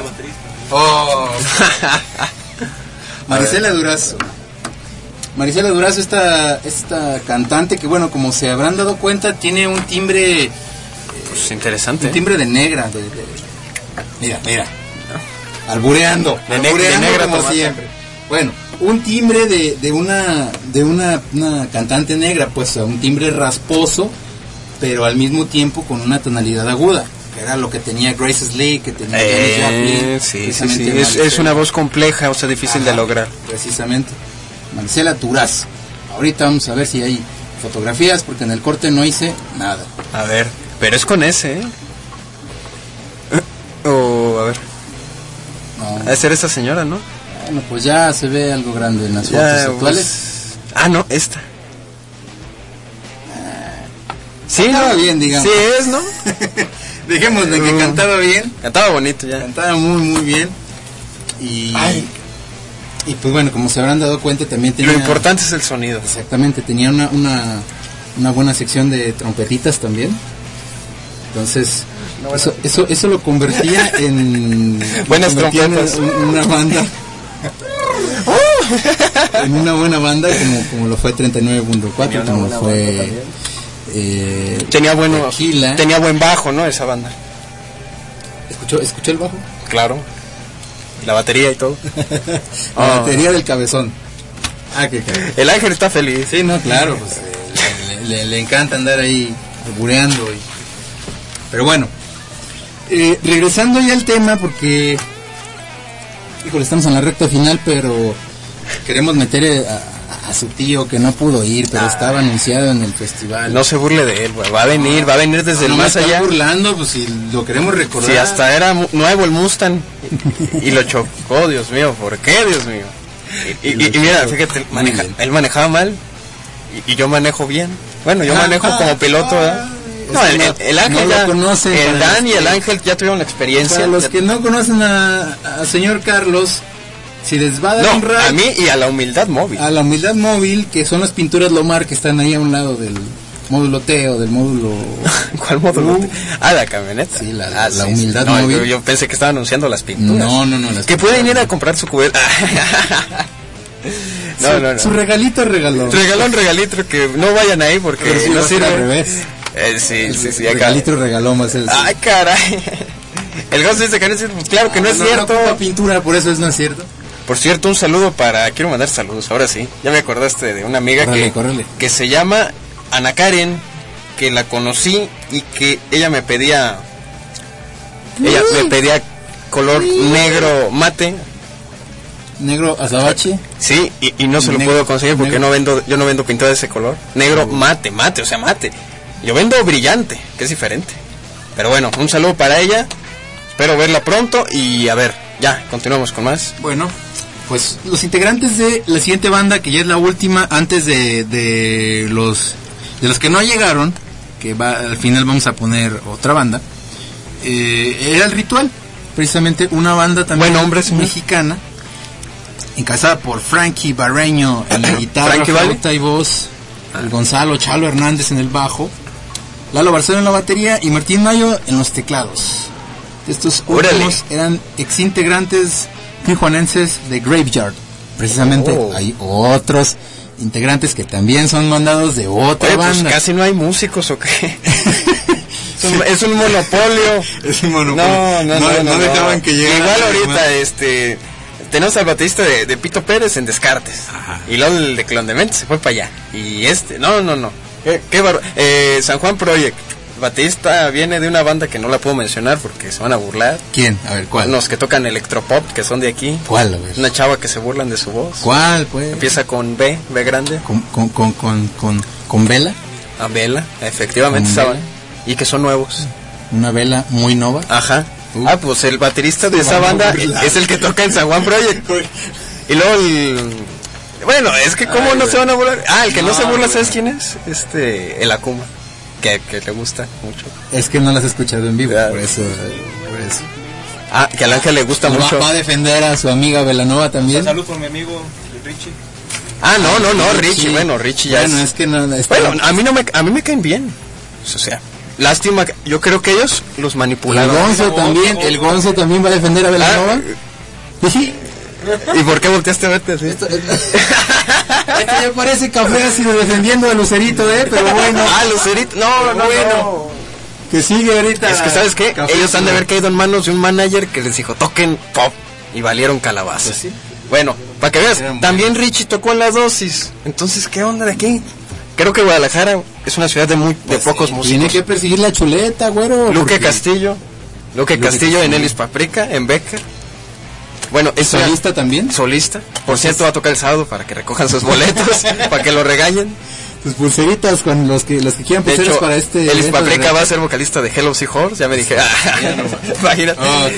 Marisela Durazo. Marisela Durazo, esta cantante que, bueno, como se habrán dado cuenta, tiene un timbre... Pues interesante. Un timbre de negra. Mira. Albureando. De negra como siempre. Bueno, un timbre de una cantante negra, pues un timbre rasposo, pero al mismo tiempo con una tonalidad aguda, que era lo que tenía Grace Slick, que tenía Janis Joplin. Sí. Es una voz compleja, o sea, difícil de lograr. Precisamente. Marisela Durazo. Ahorita vamos a ver si hay fotografías, porque en el corte no hice nada. A ver, pero es con ese, a ver. No. Debe ser esa señora, ¿no? Bueno, pues ya se ve algo grande en las fotos actuales. No, esta. Sí, cantaba bien, digamos. Sí es, ¿no? Dejémosle que cantaba bien. Cantaba bonito ya. Cantaba muy, muy bien. Y pues bueno, como se habrán dado cuenta, también tenía... Lo importante es el sonido. Exactamente, tenía una buena sección de trompetitas también. Entonces, eso lo convertía en... Buenas trompetas. En una banda. En una buena banda, como lo fue 39.4, como fue... tenía buen bajo, ¿no? Esa banda. ¿Escuchó el bajo? Claro. La batería y todo. La batería del cabezón. Qué el Ángel está feliz. Sí, no, claro, pues le encanta andar ahí bureando. Pero bueno, regresando ya al tema, porque híjole, estamos en la recta final, pero queremos meter a su tío que no pudo ir, pero estaba anunciado en el festival. No se burle de él, va a venir desde el más allá. No me está burlando, pues si lo queremos recordar. Si hasta era nuevo el Mustang y lo chocó, Dios mío, ¿por qué, Dios mío? Y mira, fíjate, él manejaba mal y yo manejo bien. Bueno, yo manejo como piloto, ¿verdad? No, el Ángel ya, el Dan y el Ángel ya tuvieron la experiencia. Para los que no conocen a señor Carlos, si les va a dar un rato, a mí y a la Humildad Móvil. A la Humildad Móvil, que son las pinturas Lomar que están ahí a un lado del módulo T o del módulo... ¿Cuál módulo T? La camioneta. Sí, la Humildad Móvil. Yo pensé que estaban anunciando las pinturas. No. Que pueden ir a comprar su cubeta. No. Su regalito regalón. Regalito, que no vayan ahí porque no sirve. Al revés. Sí, regalito regalón más el... Ay, caray. El Gonzo dice que no es cierto. Claro que no es cierto. No pintura, por eso no es cierto. Por cierto, un saludo quiero mandar saludos, ahora sí. Ya me acordaste de una amiga que se llama Ana Karen, que la conocí y que ella me pedía color negro mate. ¿Negro azabache? Sí, y no se lo puedo conseguir porque yo no vendo pintura de ese color. Negro mate, o sea, mate. Yo vendo brillante, que es diferente. Pero bueno, un saludo para ella. Espero verla pronto y a ver, ya, continuamos con más. Bueno, pues los integrantes de la siguiente banda, que ya es la última, antes de los que no llegaron, que al final vamos a poner otra banda, era El Ritual, precisamente una banda también mexicana, encabezada por Frankie Barreño en la guitarra, flauta y voz, el Gonzalo Chalo Hernández en el bajo, Lalo Barcelo en la batería y Martín Mayo en los teclados. Estos últimos eran exintegrantes tijuanenses de Graveyard. Precisamente hay otros integrantes que también son mandados de otra banda. Pues casi no hay músicos, ¿o qué? Es un monopolio. Es un monopolio. No dejaban que llegara. Igual ahorita, tenemos al baterista de Pito Pérez en Descartes. Ajá. Y luego el de Clondemente se fue para allá. Y no. San Juan Project. Batista viene de una banda que no la puedo mencionar porque se van a burlar. ¿Quién? A ver, ¿cuál? Unos que tocan electropop, que son de aquí. ¿Cuál? A ver. Una chava que se burlan de su voz. ¿Cuál, pues? Empieza con B grande. ¿Con Vela? A Vela, efectivamente, saben. Y que son nuevos. Una vela muy nova. Ajá. Pues el baterista de esa banda es el que toca en Zaguán Project. Y luego bueno, es que cómo no se van a burlar. El que no se burla, ¿sabes quién es? El Akuma, que le gusta mucho. Es que no las he escuchado en vivo, por eso. Que al Ángel le gusta mucho. Va a defender a su amiga Velanova también. Salud por mi amigo Richie. No, Richie, bueno, Richie ya bueno, es que no. Bueno, a mí me caen bien. O sea, lástima, yo creo que ellos los manipularon. El Gonzo también va a defender a Velanova. ¿Y por qué volteaste a verte así? Esto ya parece Café Ácido defendiendo a Lucerito, pero bueno. Lucerito, no, bueno. Que sigue ahorita. Es que, ¿sabes qué? Ellos han de haber caído en manos de un manager que les dijo, toquen pop, y valieron calabazas. Pues sí. Bueno, para que veas, también Richie tocó en La Dosis. Entonces, ¿qué onda de aquí? Creo que Guadalajara es una ciudad de pocos músicos. Tiene que perseguir la chuleta, güero. Luque Castillo en Elis Paprika, en Becker. Bueno, ¿es solista también? Solista. Por cierto, va a tocar el sábado para que recojan sus boletos, para que lo regañen. Sus pulseritas con los que quieran pulseras para este. Elis Paprika va a ser vocalista de Hello Seahorse, ya me dije. Imagínate.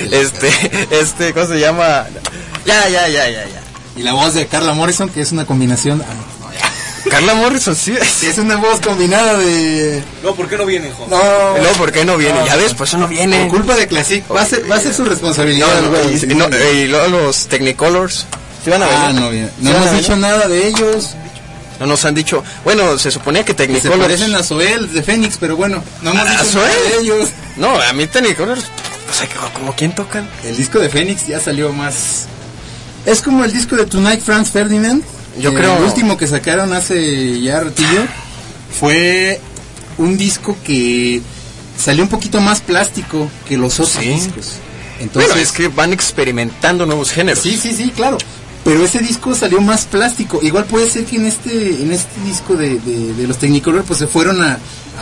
¿Cómo se llama? Ya. Y la voz de Carla Morrison, que es una combinación. Carla Morrison, sí. Es una voz combinada de. No, ¿por qué no viene, hijo? No, ¿por qué no viene? Ya ves, pues eso no viene. Por culpa de Classic. Va a ser su responsabilidad. Y luego los Technicolors. ¿Sí van a venir? No viene. No hemos dicho nada de ellos. No nos han dicho. Bueno, se suponía que Technicolors. Se parecen a Zoel de Fénix, pero bueno, no hemos dicho nada de ellos. No, a mí Technicolors. O sea, ¿como quién tocan? El disco de Fénix ya salió más. Es como el disco de Tonight Franz Ferdinand. Yo creo. El último que sacaron hace ya ratillo fue un disco que salió un poquito más plástico que los otros discos. Entonces, bueno, es que van experimentando nuevos géneros. Sí, claro. Pero ese disco salió más plástico. Igual puede ser que en este disco de los Technicolor pues se fueron a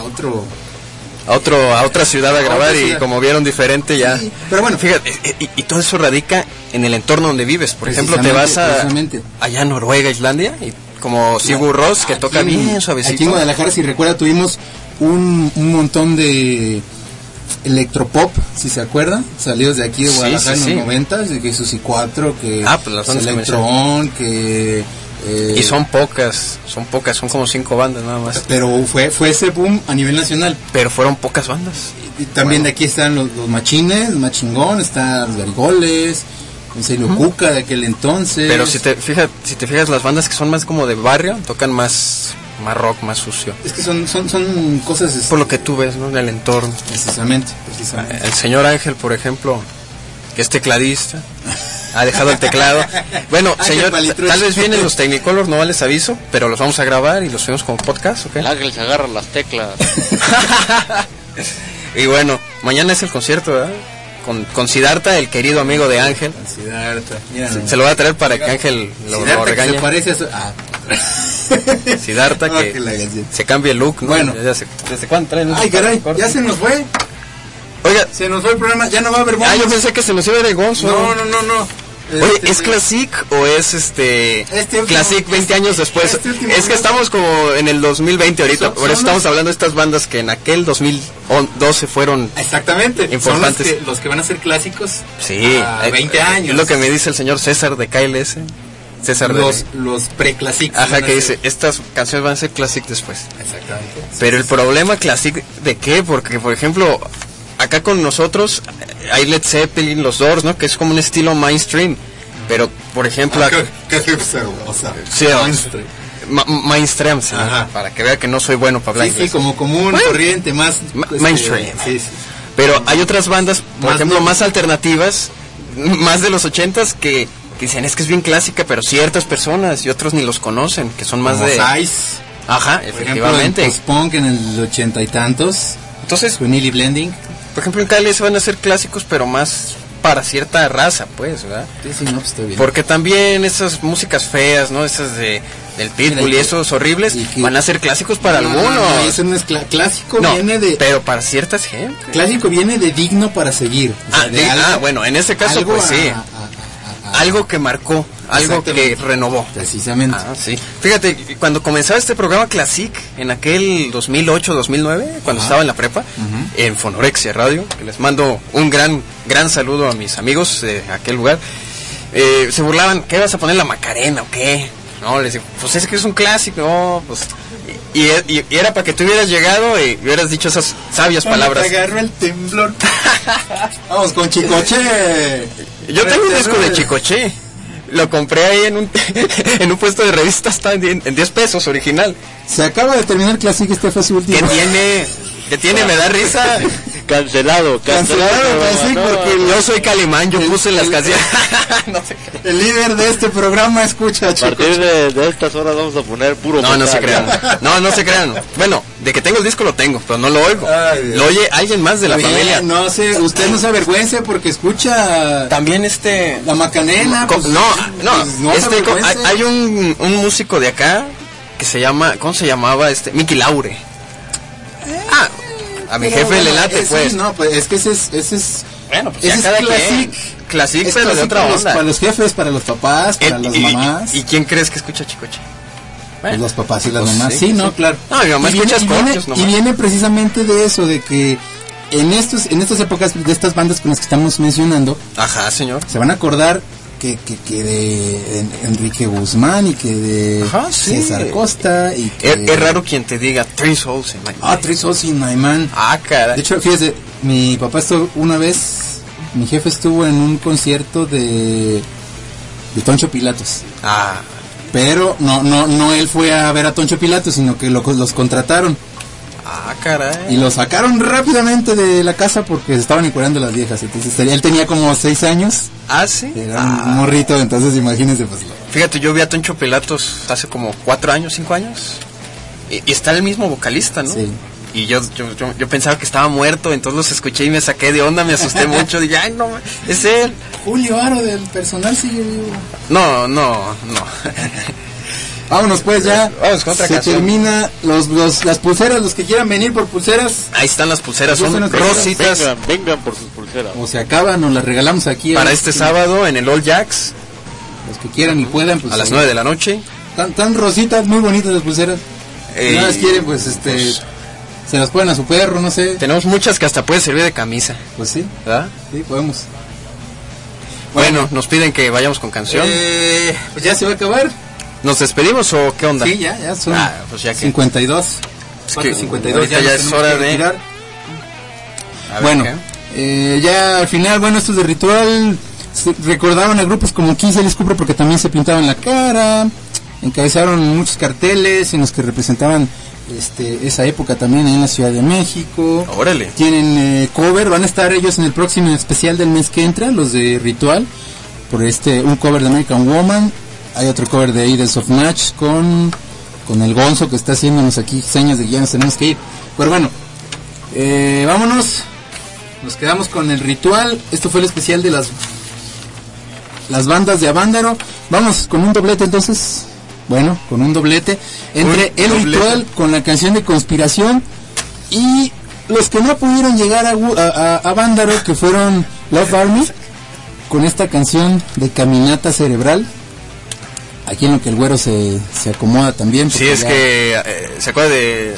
otra ciudad a grabar y como vieron diferente ya. Sí, pero bueno, fíjate, y todo eso radica en el entorno donde vives. Por ejemplo, te vas allá a Noruega, Islandia, y como Sigur Rós, que toca bien suavecito. Aquí en Guadalajara, si recuerda, tuvimos un montón de electropop, si se acuerdan, salidos de aquí de Guadalajara en los 90s, de que Susi 4, que pues Electron, que y son pocas, son como 5 bandas nada más. Pero fue ese boom a nivel nacional. Pero fueron pocas bandas. Y también de aquí están los Machines, Machingón, están los Garigoles, Celio Cuca de aquel entonces. Pero si te fijas las bandas que son más como de barrio, tocan más rock, más sucio. Es que son cosas por lo que tú ves, ¿no? En el entorno. Precisamente. El señor Ángel, por ejemplo, que es tecladista, ha dejado el teclado. Bueno, señor, tal vez vienen los Technicolor, no les aviso, pero los vamos a grabar y los subimos como podcast, ¿ok? El Ángel se agarra las teclas. Y bueno, mañana es el concierto, ¿verdad? Con Siddhartha, el querido amigo de Ángel. Siddhartha, se lo va a traer para que Ángel lo regañe. Se parece a su... Siddhartha, que se cambie el look, ¿no? Bueno. ¿Desde cuándo traen? Ay, caray, ya se nos fue. Oiga, se nos fue el programa, ya no va a haber bombas. Yo pensé que se nos iba a ir el Gonzo. No. Oye, ¿es Classic o es Classic 20 años después? Es que estamos como en el 2020 ahorita, por eso estamos hablando de estas bandas que en aquel 2012 fueron exactamente importantes. Son los que van a ser clásicos. Sí, 20 años. Es lo que me dice el señor César de KLS. César los pre-classics. Ajá, que dice, estas canciones van a ser Classic después. Exactamente. Pero el problema Classic, ¿de qué? Porque, por ejemplo, acá con nosotros hay Led Zeppelin, los Doors, ¿no? Que es como un estilo mainstream. Pero, por ejemplo... mainstream, sí, para que vea que no soy bueno para hablar inglés. Sí, como común, corriente, más... mainstream. Sí. Pero hay otras bandas, por ejemplo, más alternativas, más de los 80s, que dicen, es que es bien clásica, pero ciertas personas y otros ni los conocen, que son más como de... Size. Ajá, efectivamente. Por ejemplo, post-punk en el 80 y tantos. Entonces, Nilly Blending. Por ejemplo, en KLS van a ser clásicos, pero más para cierta raza, pues, ¿verdad? Sí, no, pues está bien. Porque también esas músicas feas, ¿no? Esas del Pitbull y esos horribles, van a ser clásicos para algunos. No, eso no es clásico, viene de... pero para ciertas gente. Clásico viene de digno para seguir. Bueno, en ese caso, pues sí. algo que marcó, algo que renovó. Precisamente. Sí. Fíjate, cuando comenzaba este programa Classic, en aquel 2008, 2009, cuando estaba en la prepa, en Fonorexia Radio, que les mando un gran saludo a mis amigos de aquel lugar, se burlaban, ¿qué vas a poner, la Macarena o qué? No, les digo, pues es que es un clásico, no, pues... Y era para que tú hubieras llegado y hubieras dicho esas sabias palabras. Te agarró el temblor. Vamos con Chicoche. Yo tengo un disco de Chicoche. Lo compré ahí en un puesto de revistas, está en 10 pesos original. Se acaba de terminar Classic, este fue su último. ¿Qué tiene? Me da risa. Cancelado, Classic, porque yo soy Calimán, yo puse las canciones. No sé. El líder de este programa escucha, chicos. A partir de estas horas vamos a poner puro No se crean. No se crean. Bueno, de que tengo el disco lo tengo, pero no lo oigo. Lo oye alguien más de la familia. No sé, usted no se avergüence porque escucha también la Macarena. Pues, hay un músico de acá que se llama, ¿cómo se llamaba? Mickey Laure. A mi jefe le late, pues. No, pues es que ese es bueno, pues ese es Classic, pero de otra onda. Para los jefes, para los papás, para las mamás. ¿Y quién crees que escucha Chicoche? Pues los papás y las mamás. Sí, no, claro. No, mi mamá escucha Scorpions nomás. Y viene precisamente de eso, de que en estas épocas de estas bandas con las que estamos mencionando. Ajá, señor. Se van a acordar que de Enrique Guzmán y que de César Costa y que... Es raro quien te diga Three Souls in My Man. Three Souls in My Man. Caray. De hecho, fíjese, mi papá estuvo una vez, mi jefe estuvo en un concierto de Toncho Pilatos. Pero no él fue a ver a Toncho Pilatos, sino que los contrataron. Caray. Y lo sacaron rápidamente de la casa porque se estaban encuerando las viejas. Entonces él tenía como 6 años. ¿Sí? Era un morrito, entonces imagínense pues. Fíjate, yo vi a Toncho Pilatos hace como 4 años, 5 años. Y está el mismo vocalista, ¿no? Sí. Y yo pensaba que estaba muerto, entonces los escuché y me saqué de onda, me asusté mucho. Dije, ay, no, es él. Julio Aro del personal sigue vivo. No. Vámonos pues ya. Vamos con otra canción. Termina las pulseras, los que quieran venir por pulseras. Ahí están las pulseras, son rositas. Vengan por sus pulseras. O se acaban, nos las regalamos aquí. Para este sábado en el All Jacks. Los que quieran y puedan, pues. A las 9 de la noche. Tan rositas, muy bonitas las pulseras. Si no las quieren, pues se las ponen a su perro, no sé. Tenemos muchas que hasta puede servir de camisa. Pues sí. ¿Verdad? Sí, podemos. Bueno, nos piden que vayamos con canción. Pues ya se va a acabar. ¿Nos despedimos o qué onda? Sí, ya son pues ya que 52. Es que 52 ya es hora de retirar. Bueno, ya al final, bueno, estos de Ritual recordaban a grupos como Kiss y Alice Cooper porque también se pintaban la cara, encabezaron muchos carteles en los que representaban esa época también en la Ciudad de México. Órale. Tienen cover, van a estar ellos en el próximo especial del mes que entra, los de Ritual, por un cover de American Woman. Hay otro cover de Idols of Match con el Gonzo que está haciéndonos aquí señas de que ya nos tenemos que ir. Pero bueno, vámonos. Nos quedamos con el Ritual. Esto fue el especial de las bandas de Avándaro. Vamos con un doblete entonces. Bueno, con un doblete entre el Ritual con la canción de Conspiración y los que no pudieron llegar a Avándaro, que fueron Love Army, con esta canción de Caminata Cerebral. Aquí en lo que el güero se acomoda también. Sí, es que se acuerda de...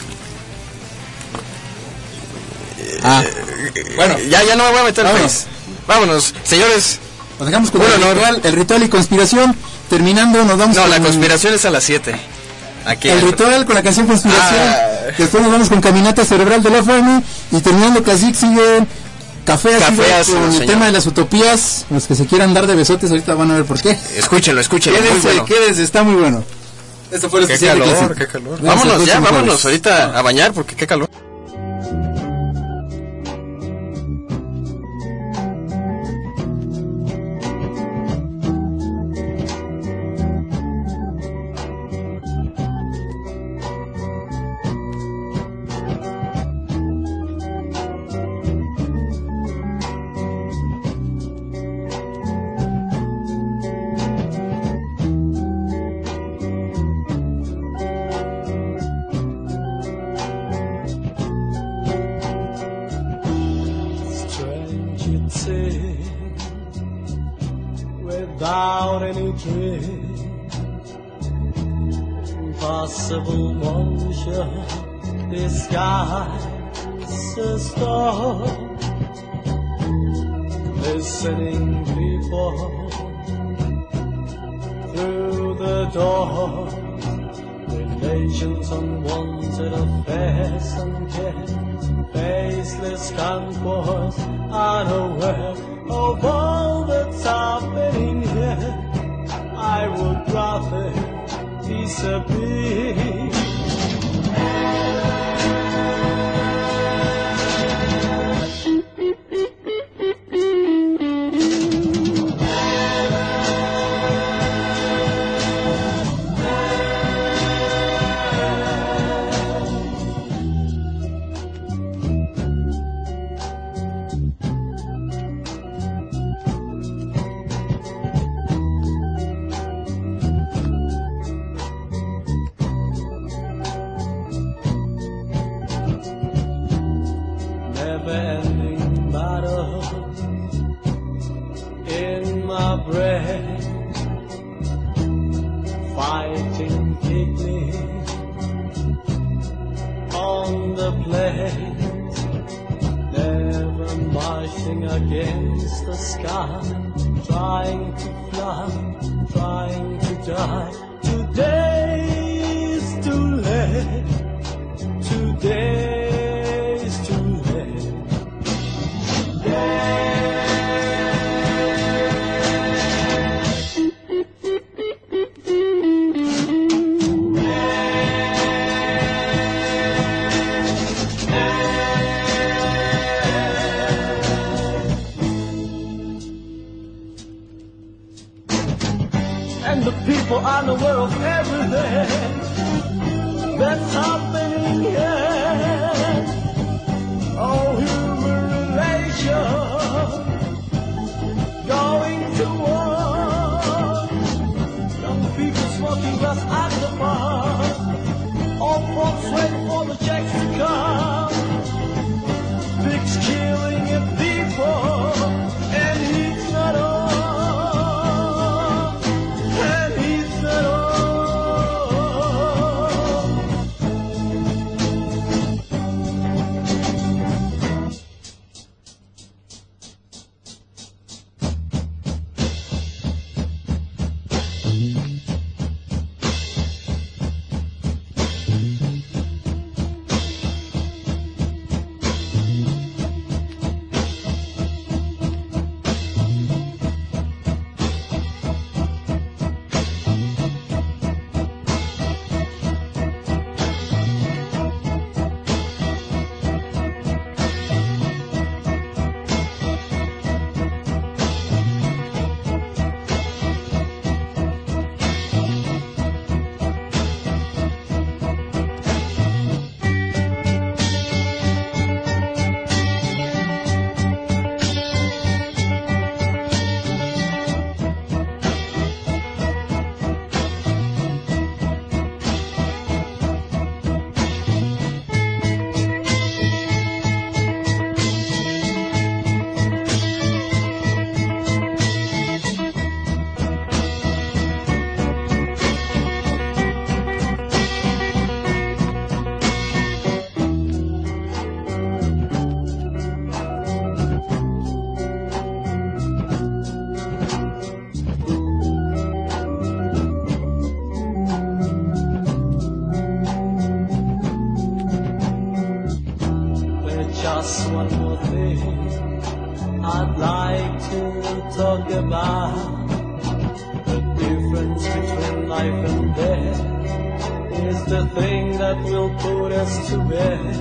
bueno, ya no me voy a meter. Vámonos, señores. Nos dejamos con el ritual y Conspiración. Terminando, nos vamos la Conspiración es a las 7. Aquí el Ritual con la canción Conspiración. Después nos vamos con Caminata Cerebral de Love Army. Y terminando Classic sigue Café con el tema de las utopías. Los que se quieran dar de besotes ahorita van a ver por qué. Escúchenlo. Quédense, está muy bueno. Esto fue el especial de Classic. Qué calor. Vámonos ahorita a bañar porque qué calor. impossible motion disguises thought. Listening people through the door, relations, unwanted affairs, and yet faceless concourse, unaware of all that's happening here. I would rather disappear. Never-ending battle in my brain, fighting picnic on the plains, never marching against the sky, trying to fly, trying to die. Today's too late, today's too late. And the people are aware of everything that's happening here. Oh, human relations going to war. Young people smoking glass at the bar. Old folks waiting for the checks to come. Pigs killing your people, and it's not all. Just one more thing I'd like to talk about. The difference between life and death is the thing that will put us to bed.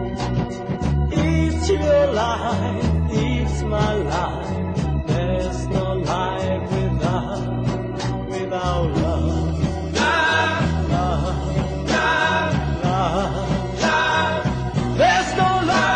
It's your life, it's my life. There's no life without love. Love, love, love, love. There's no life.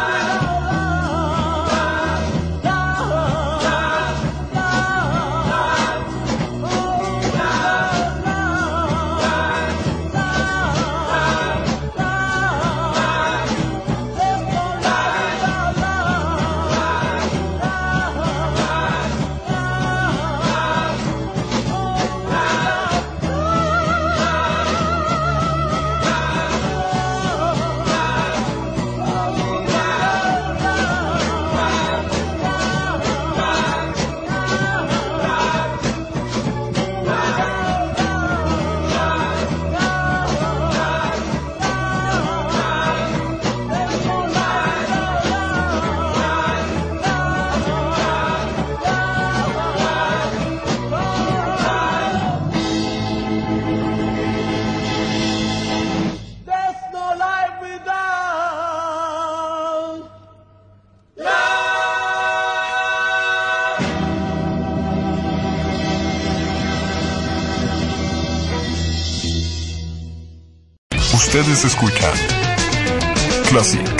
Ustedes escuchan Classic.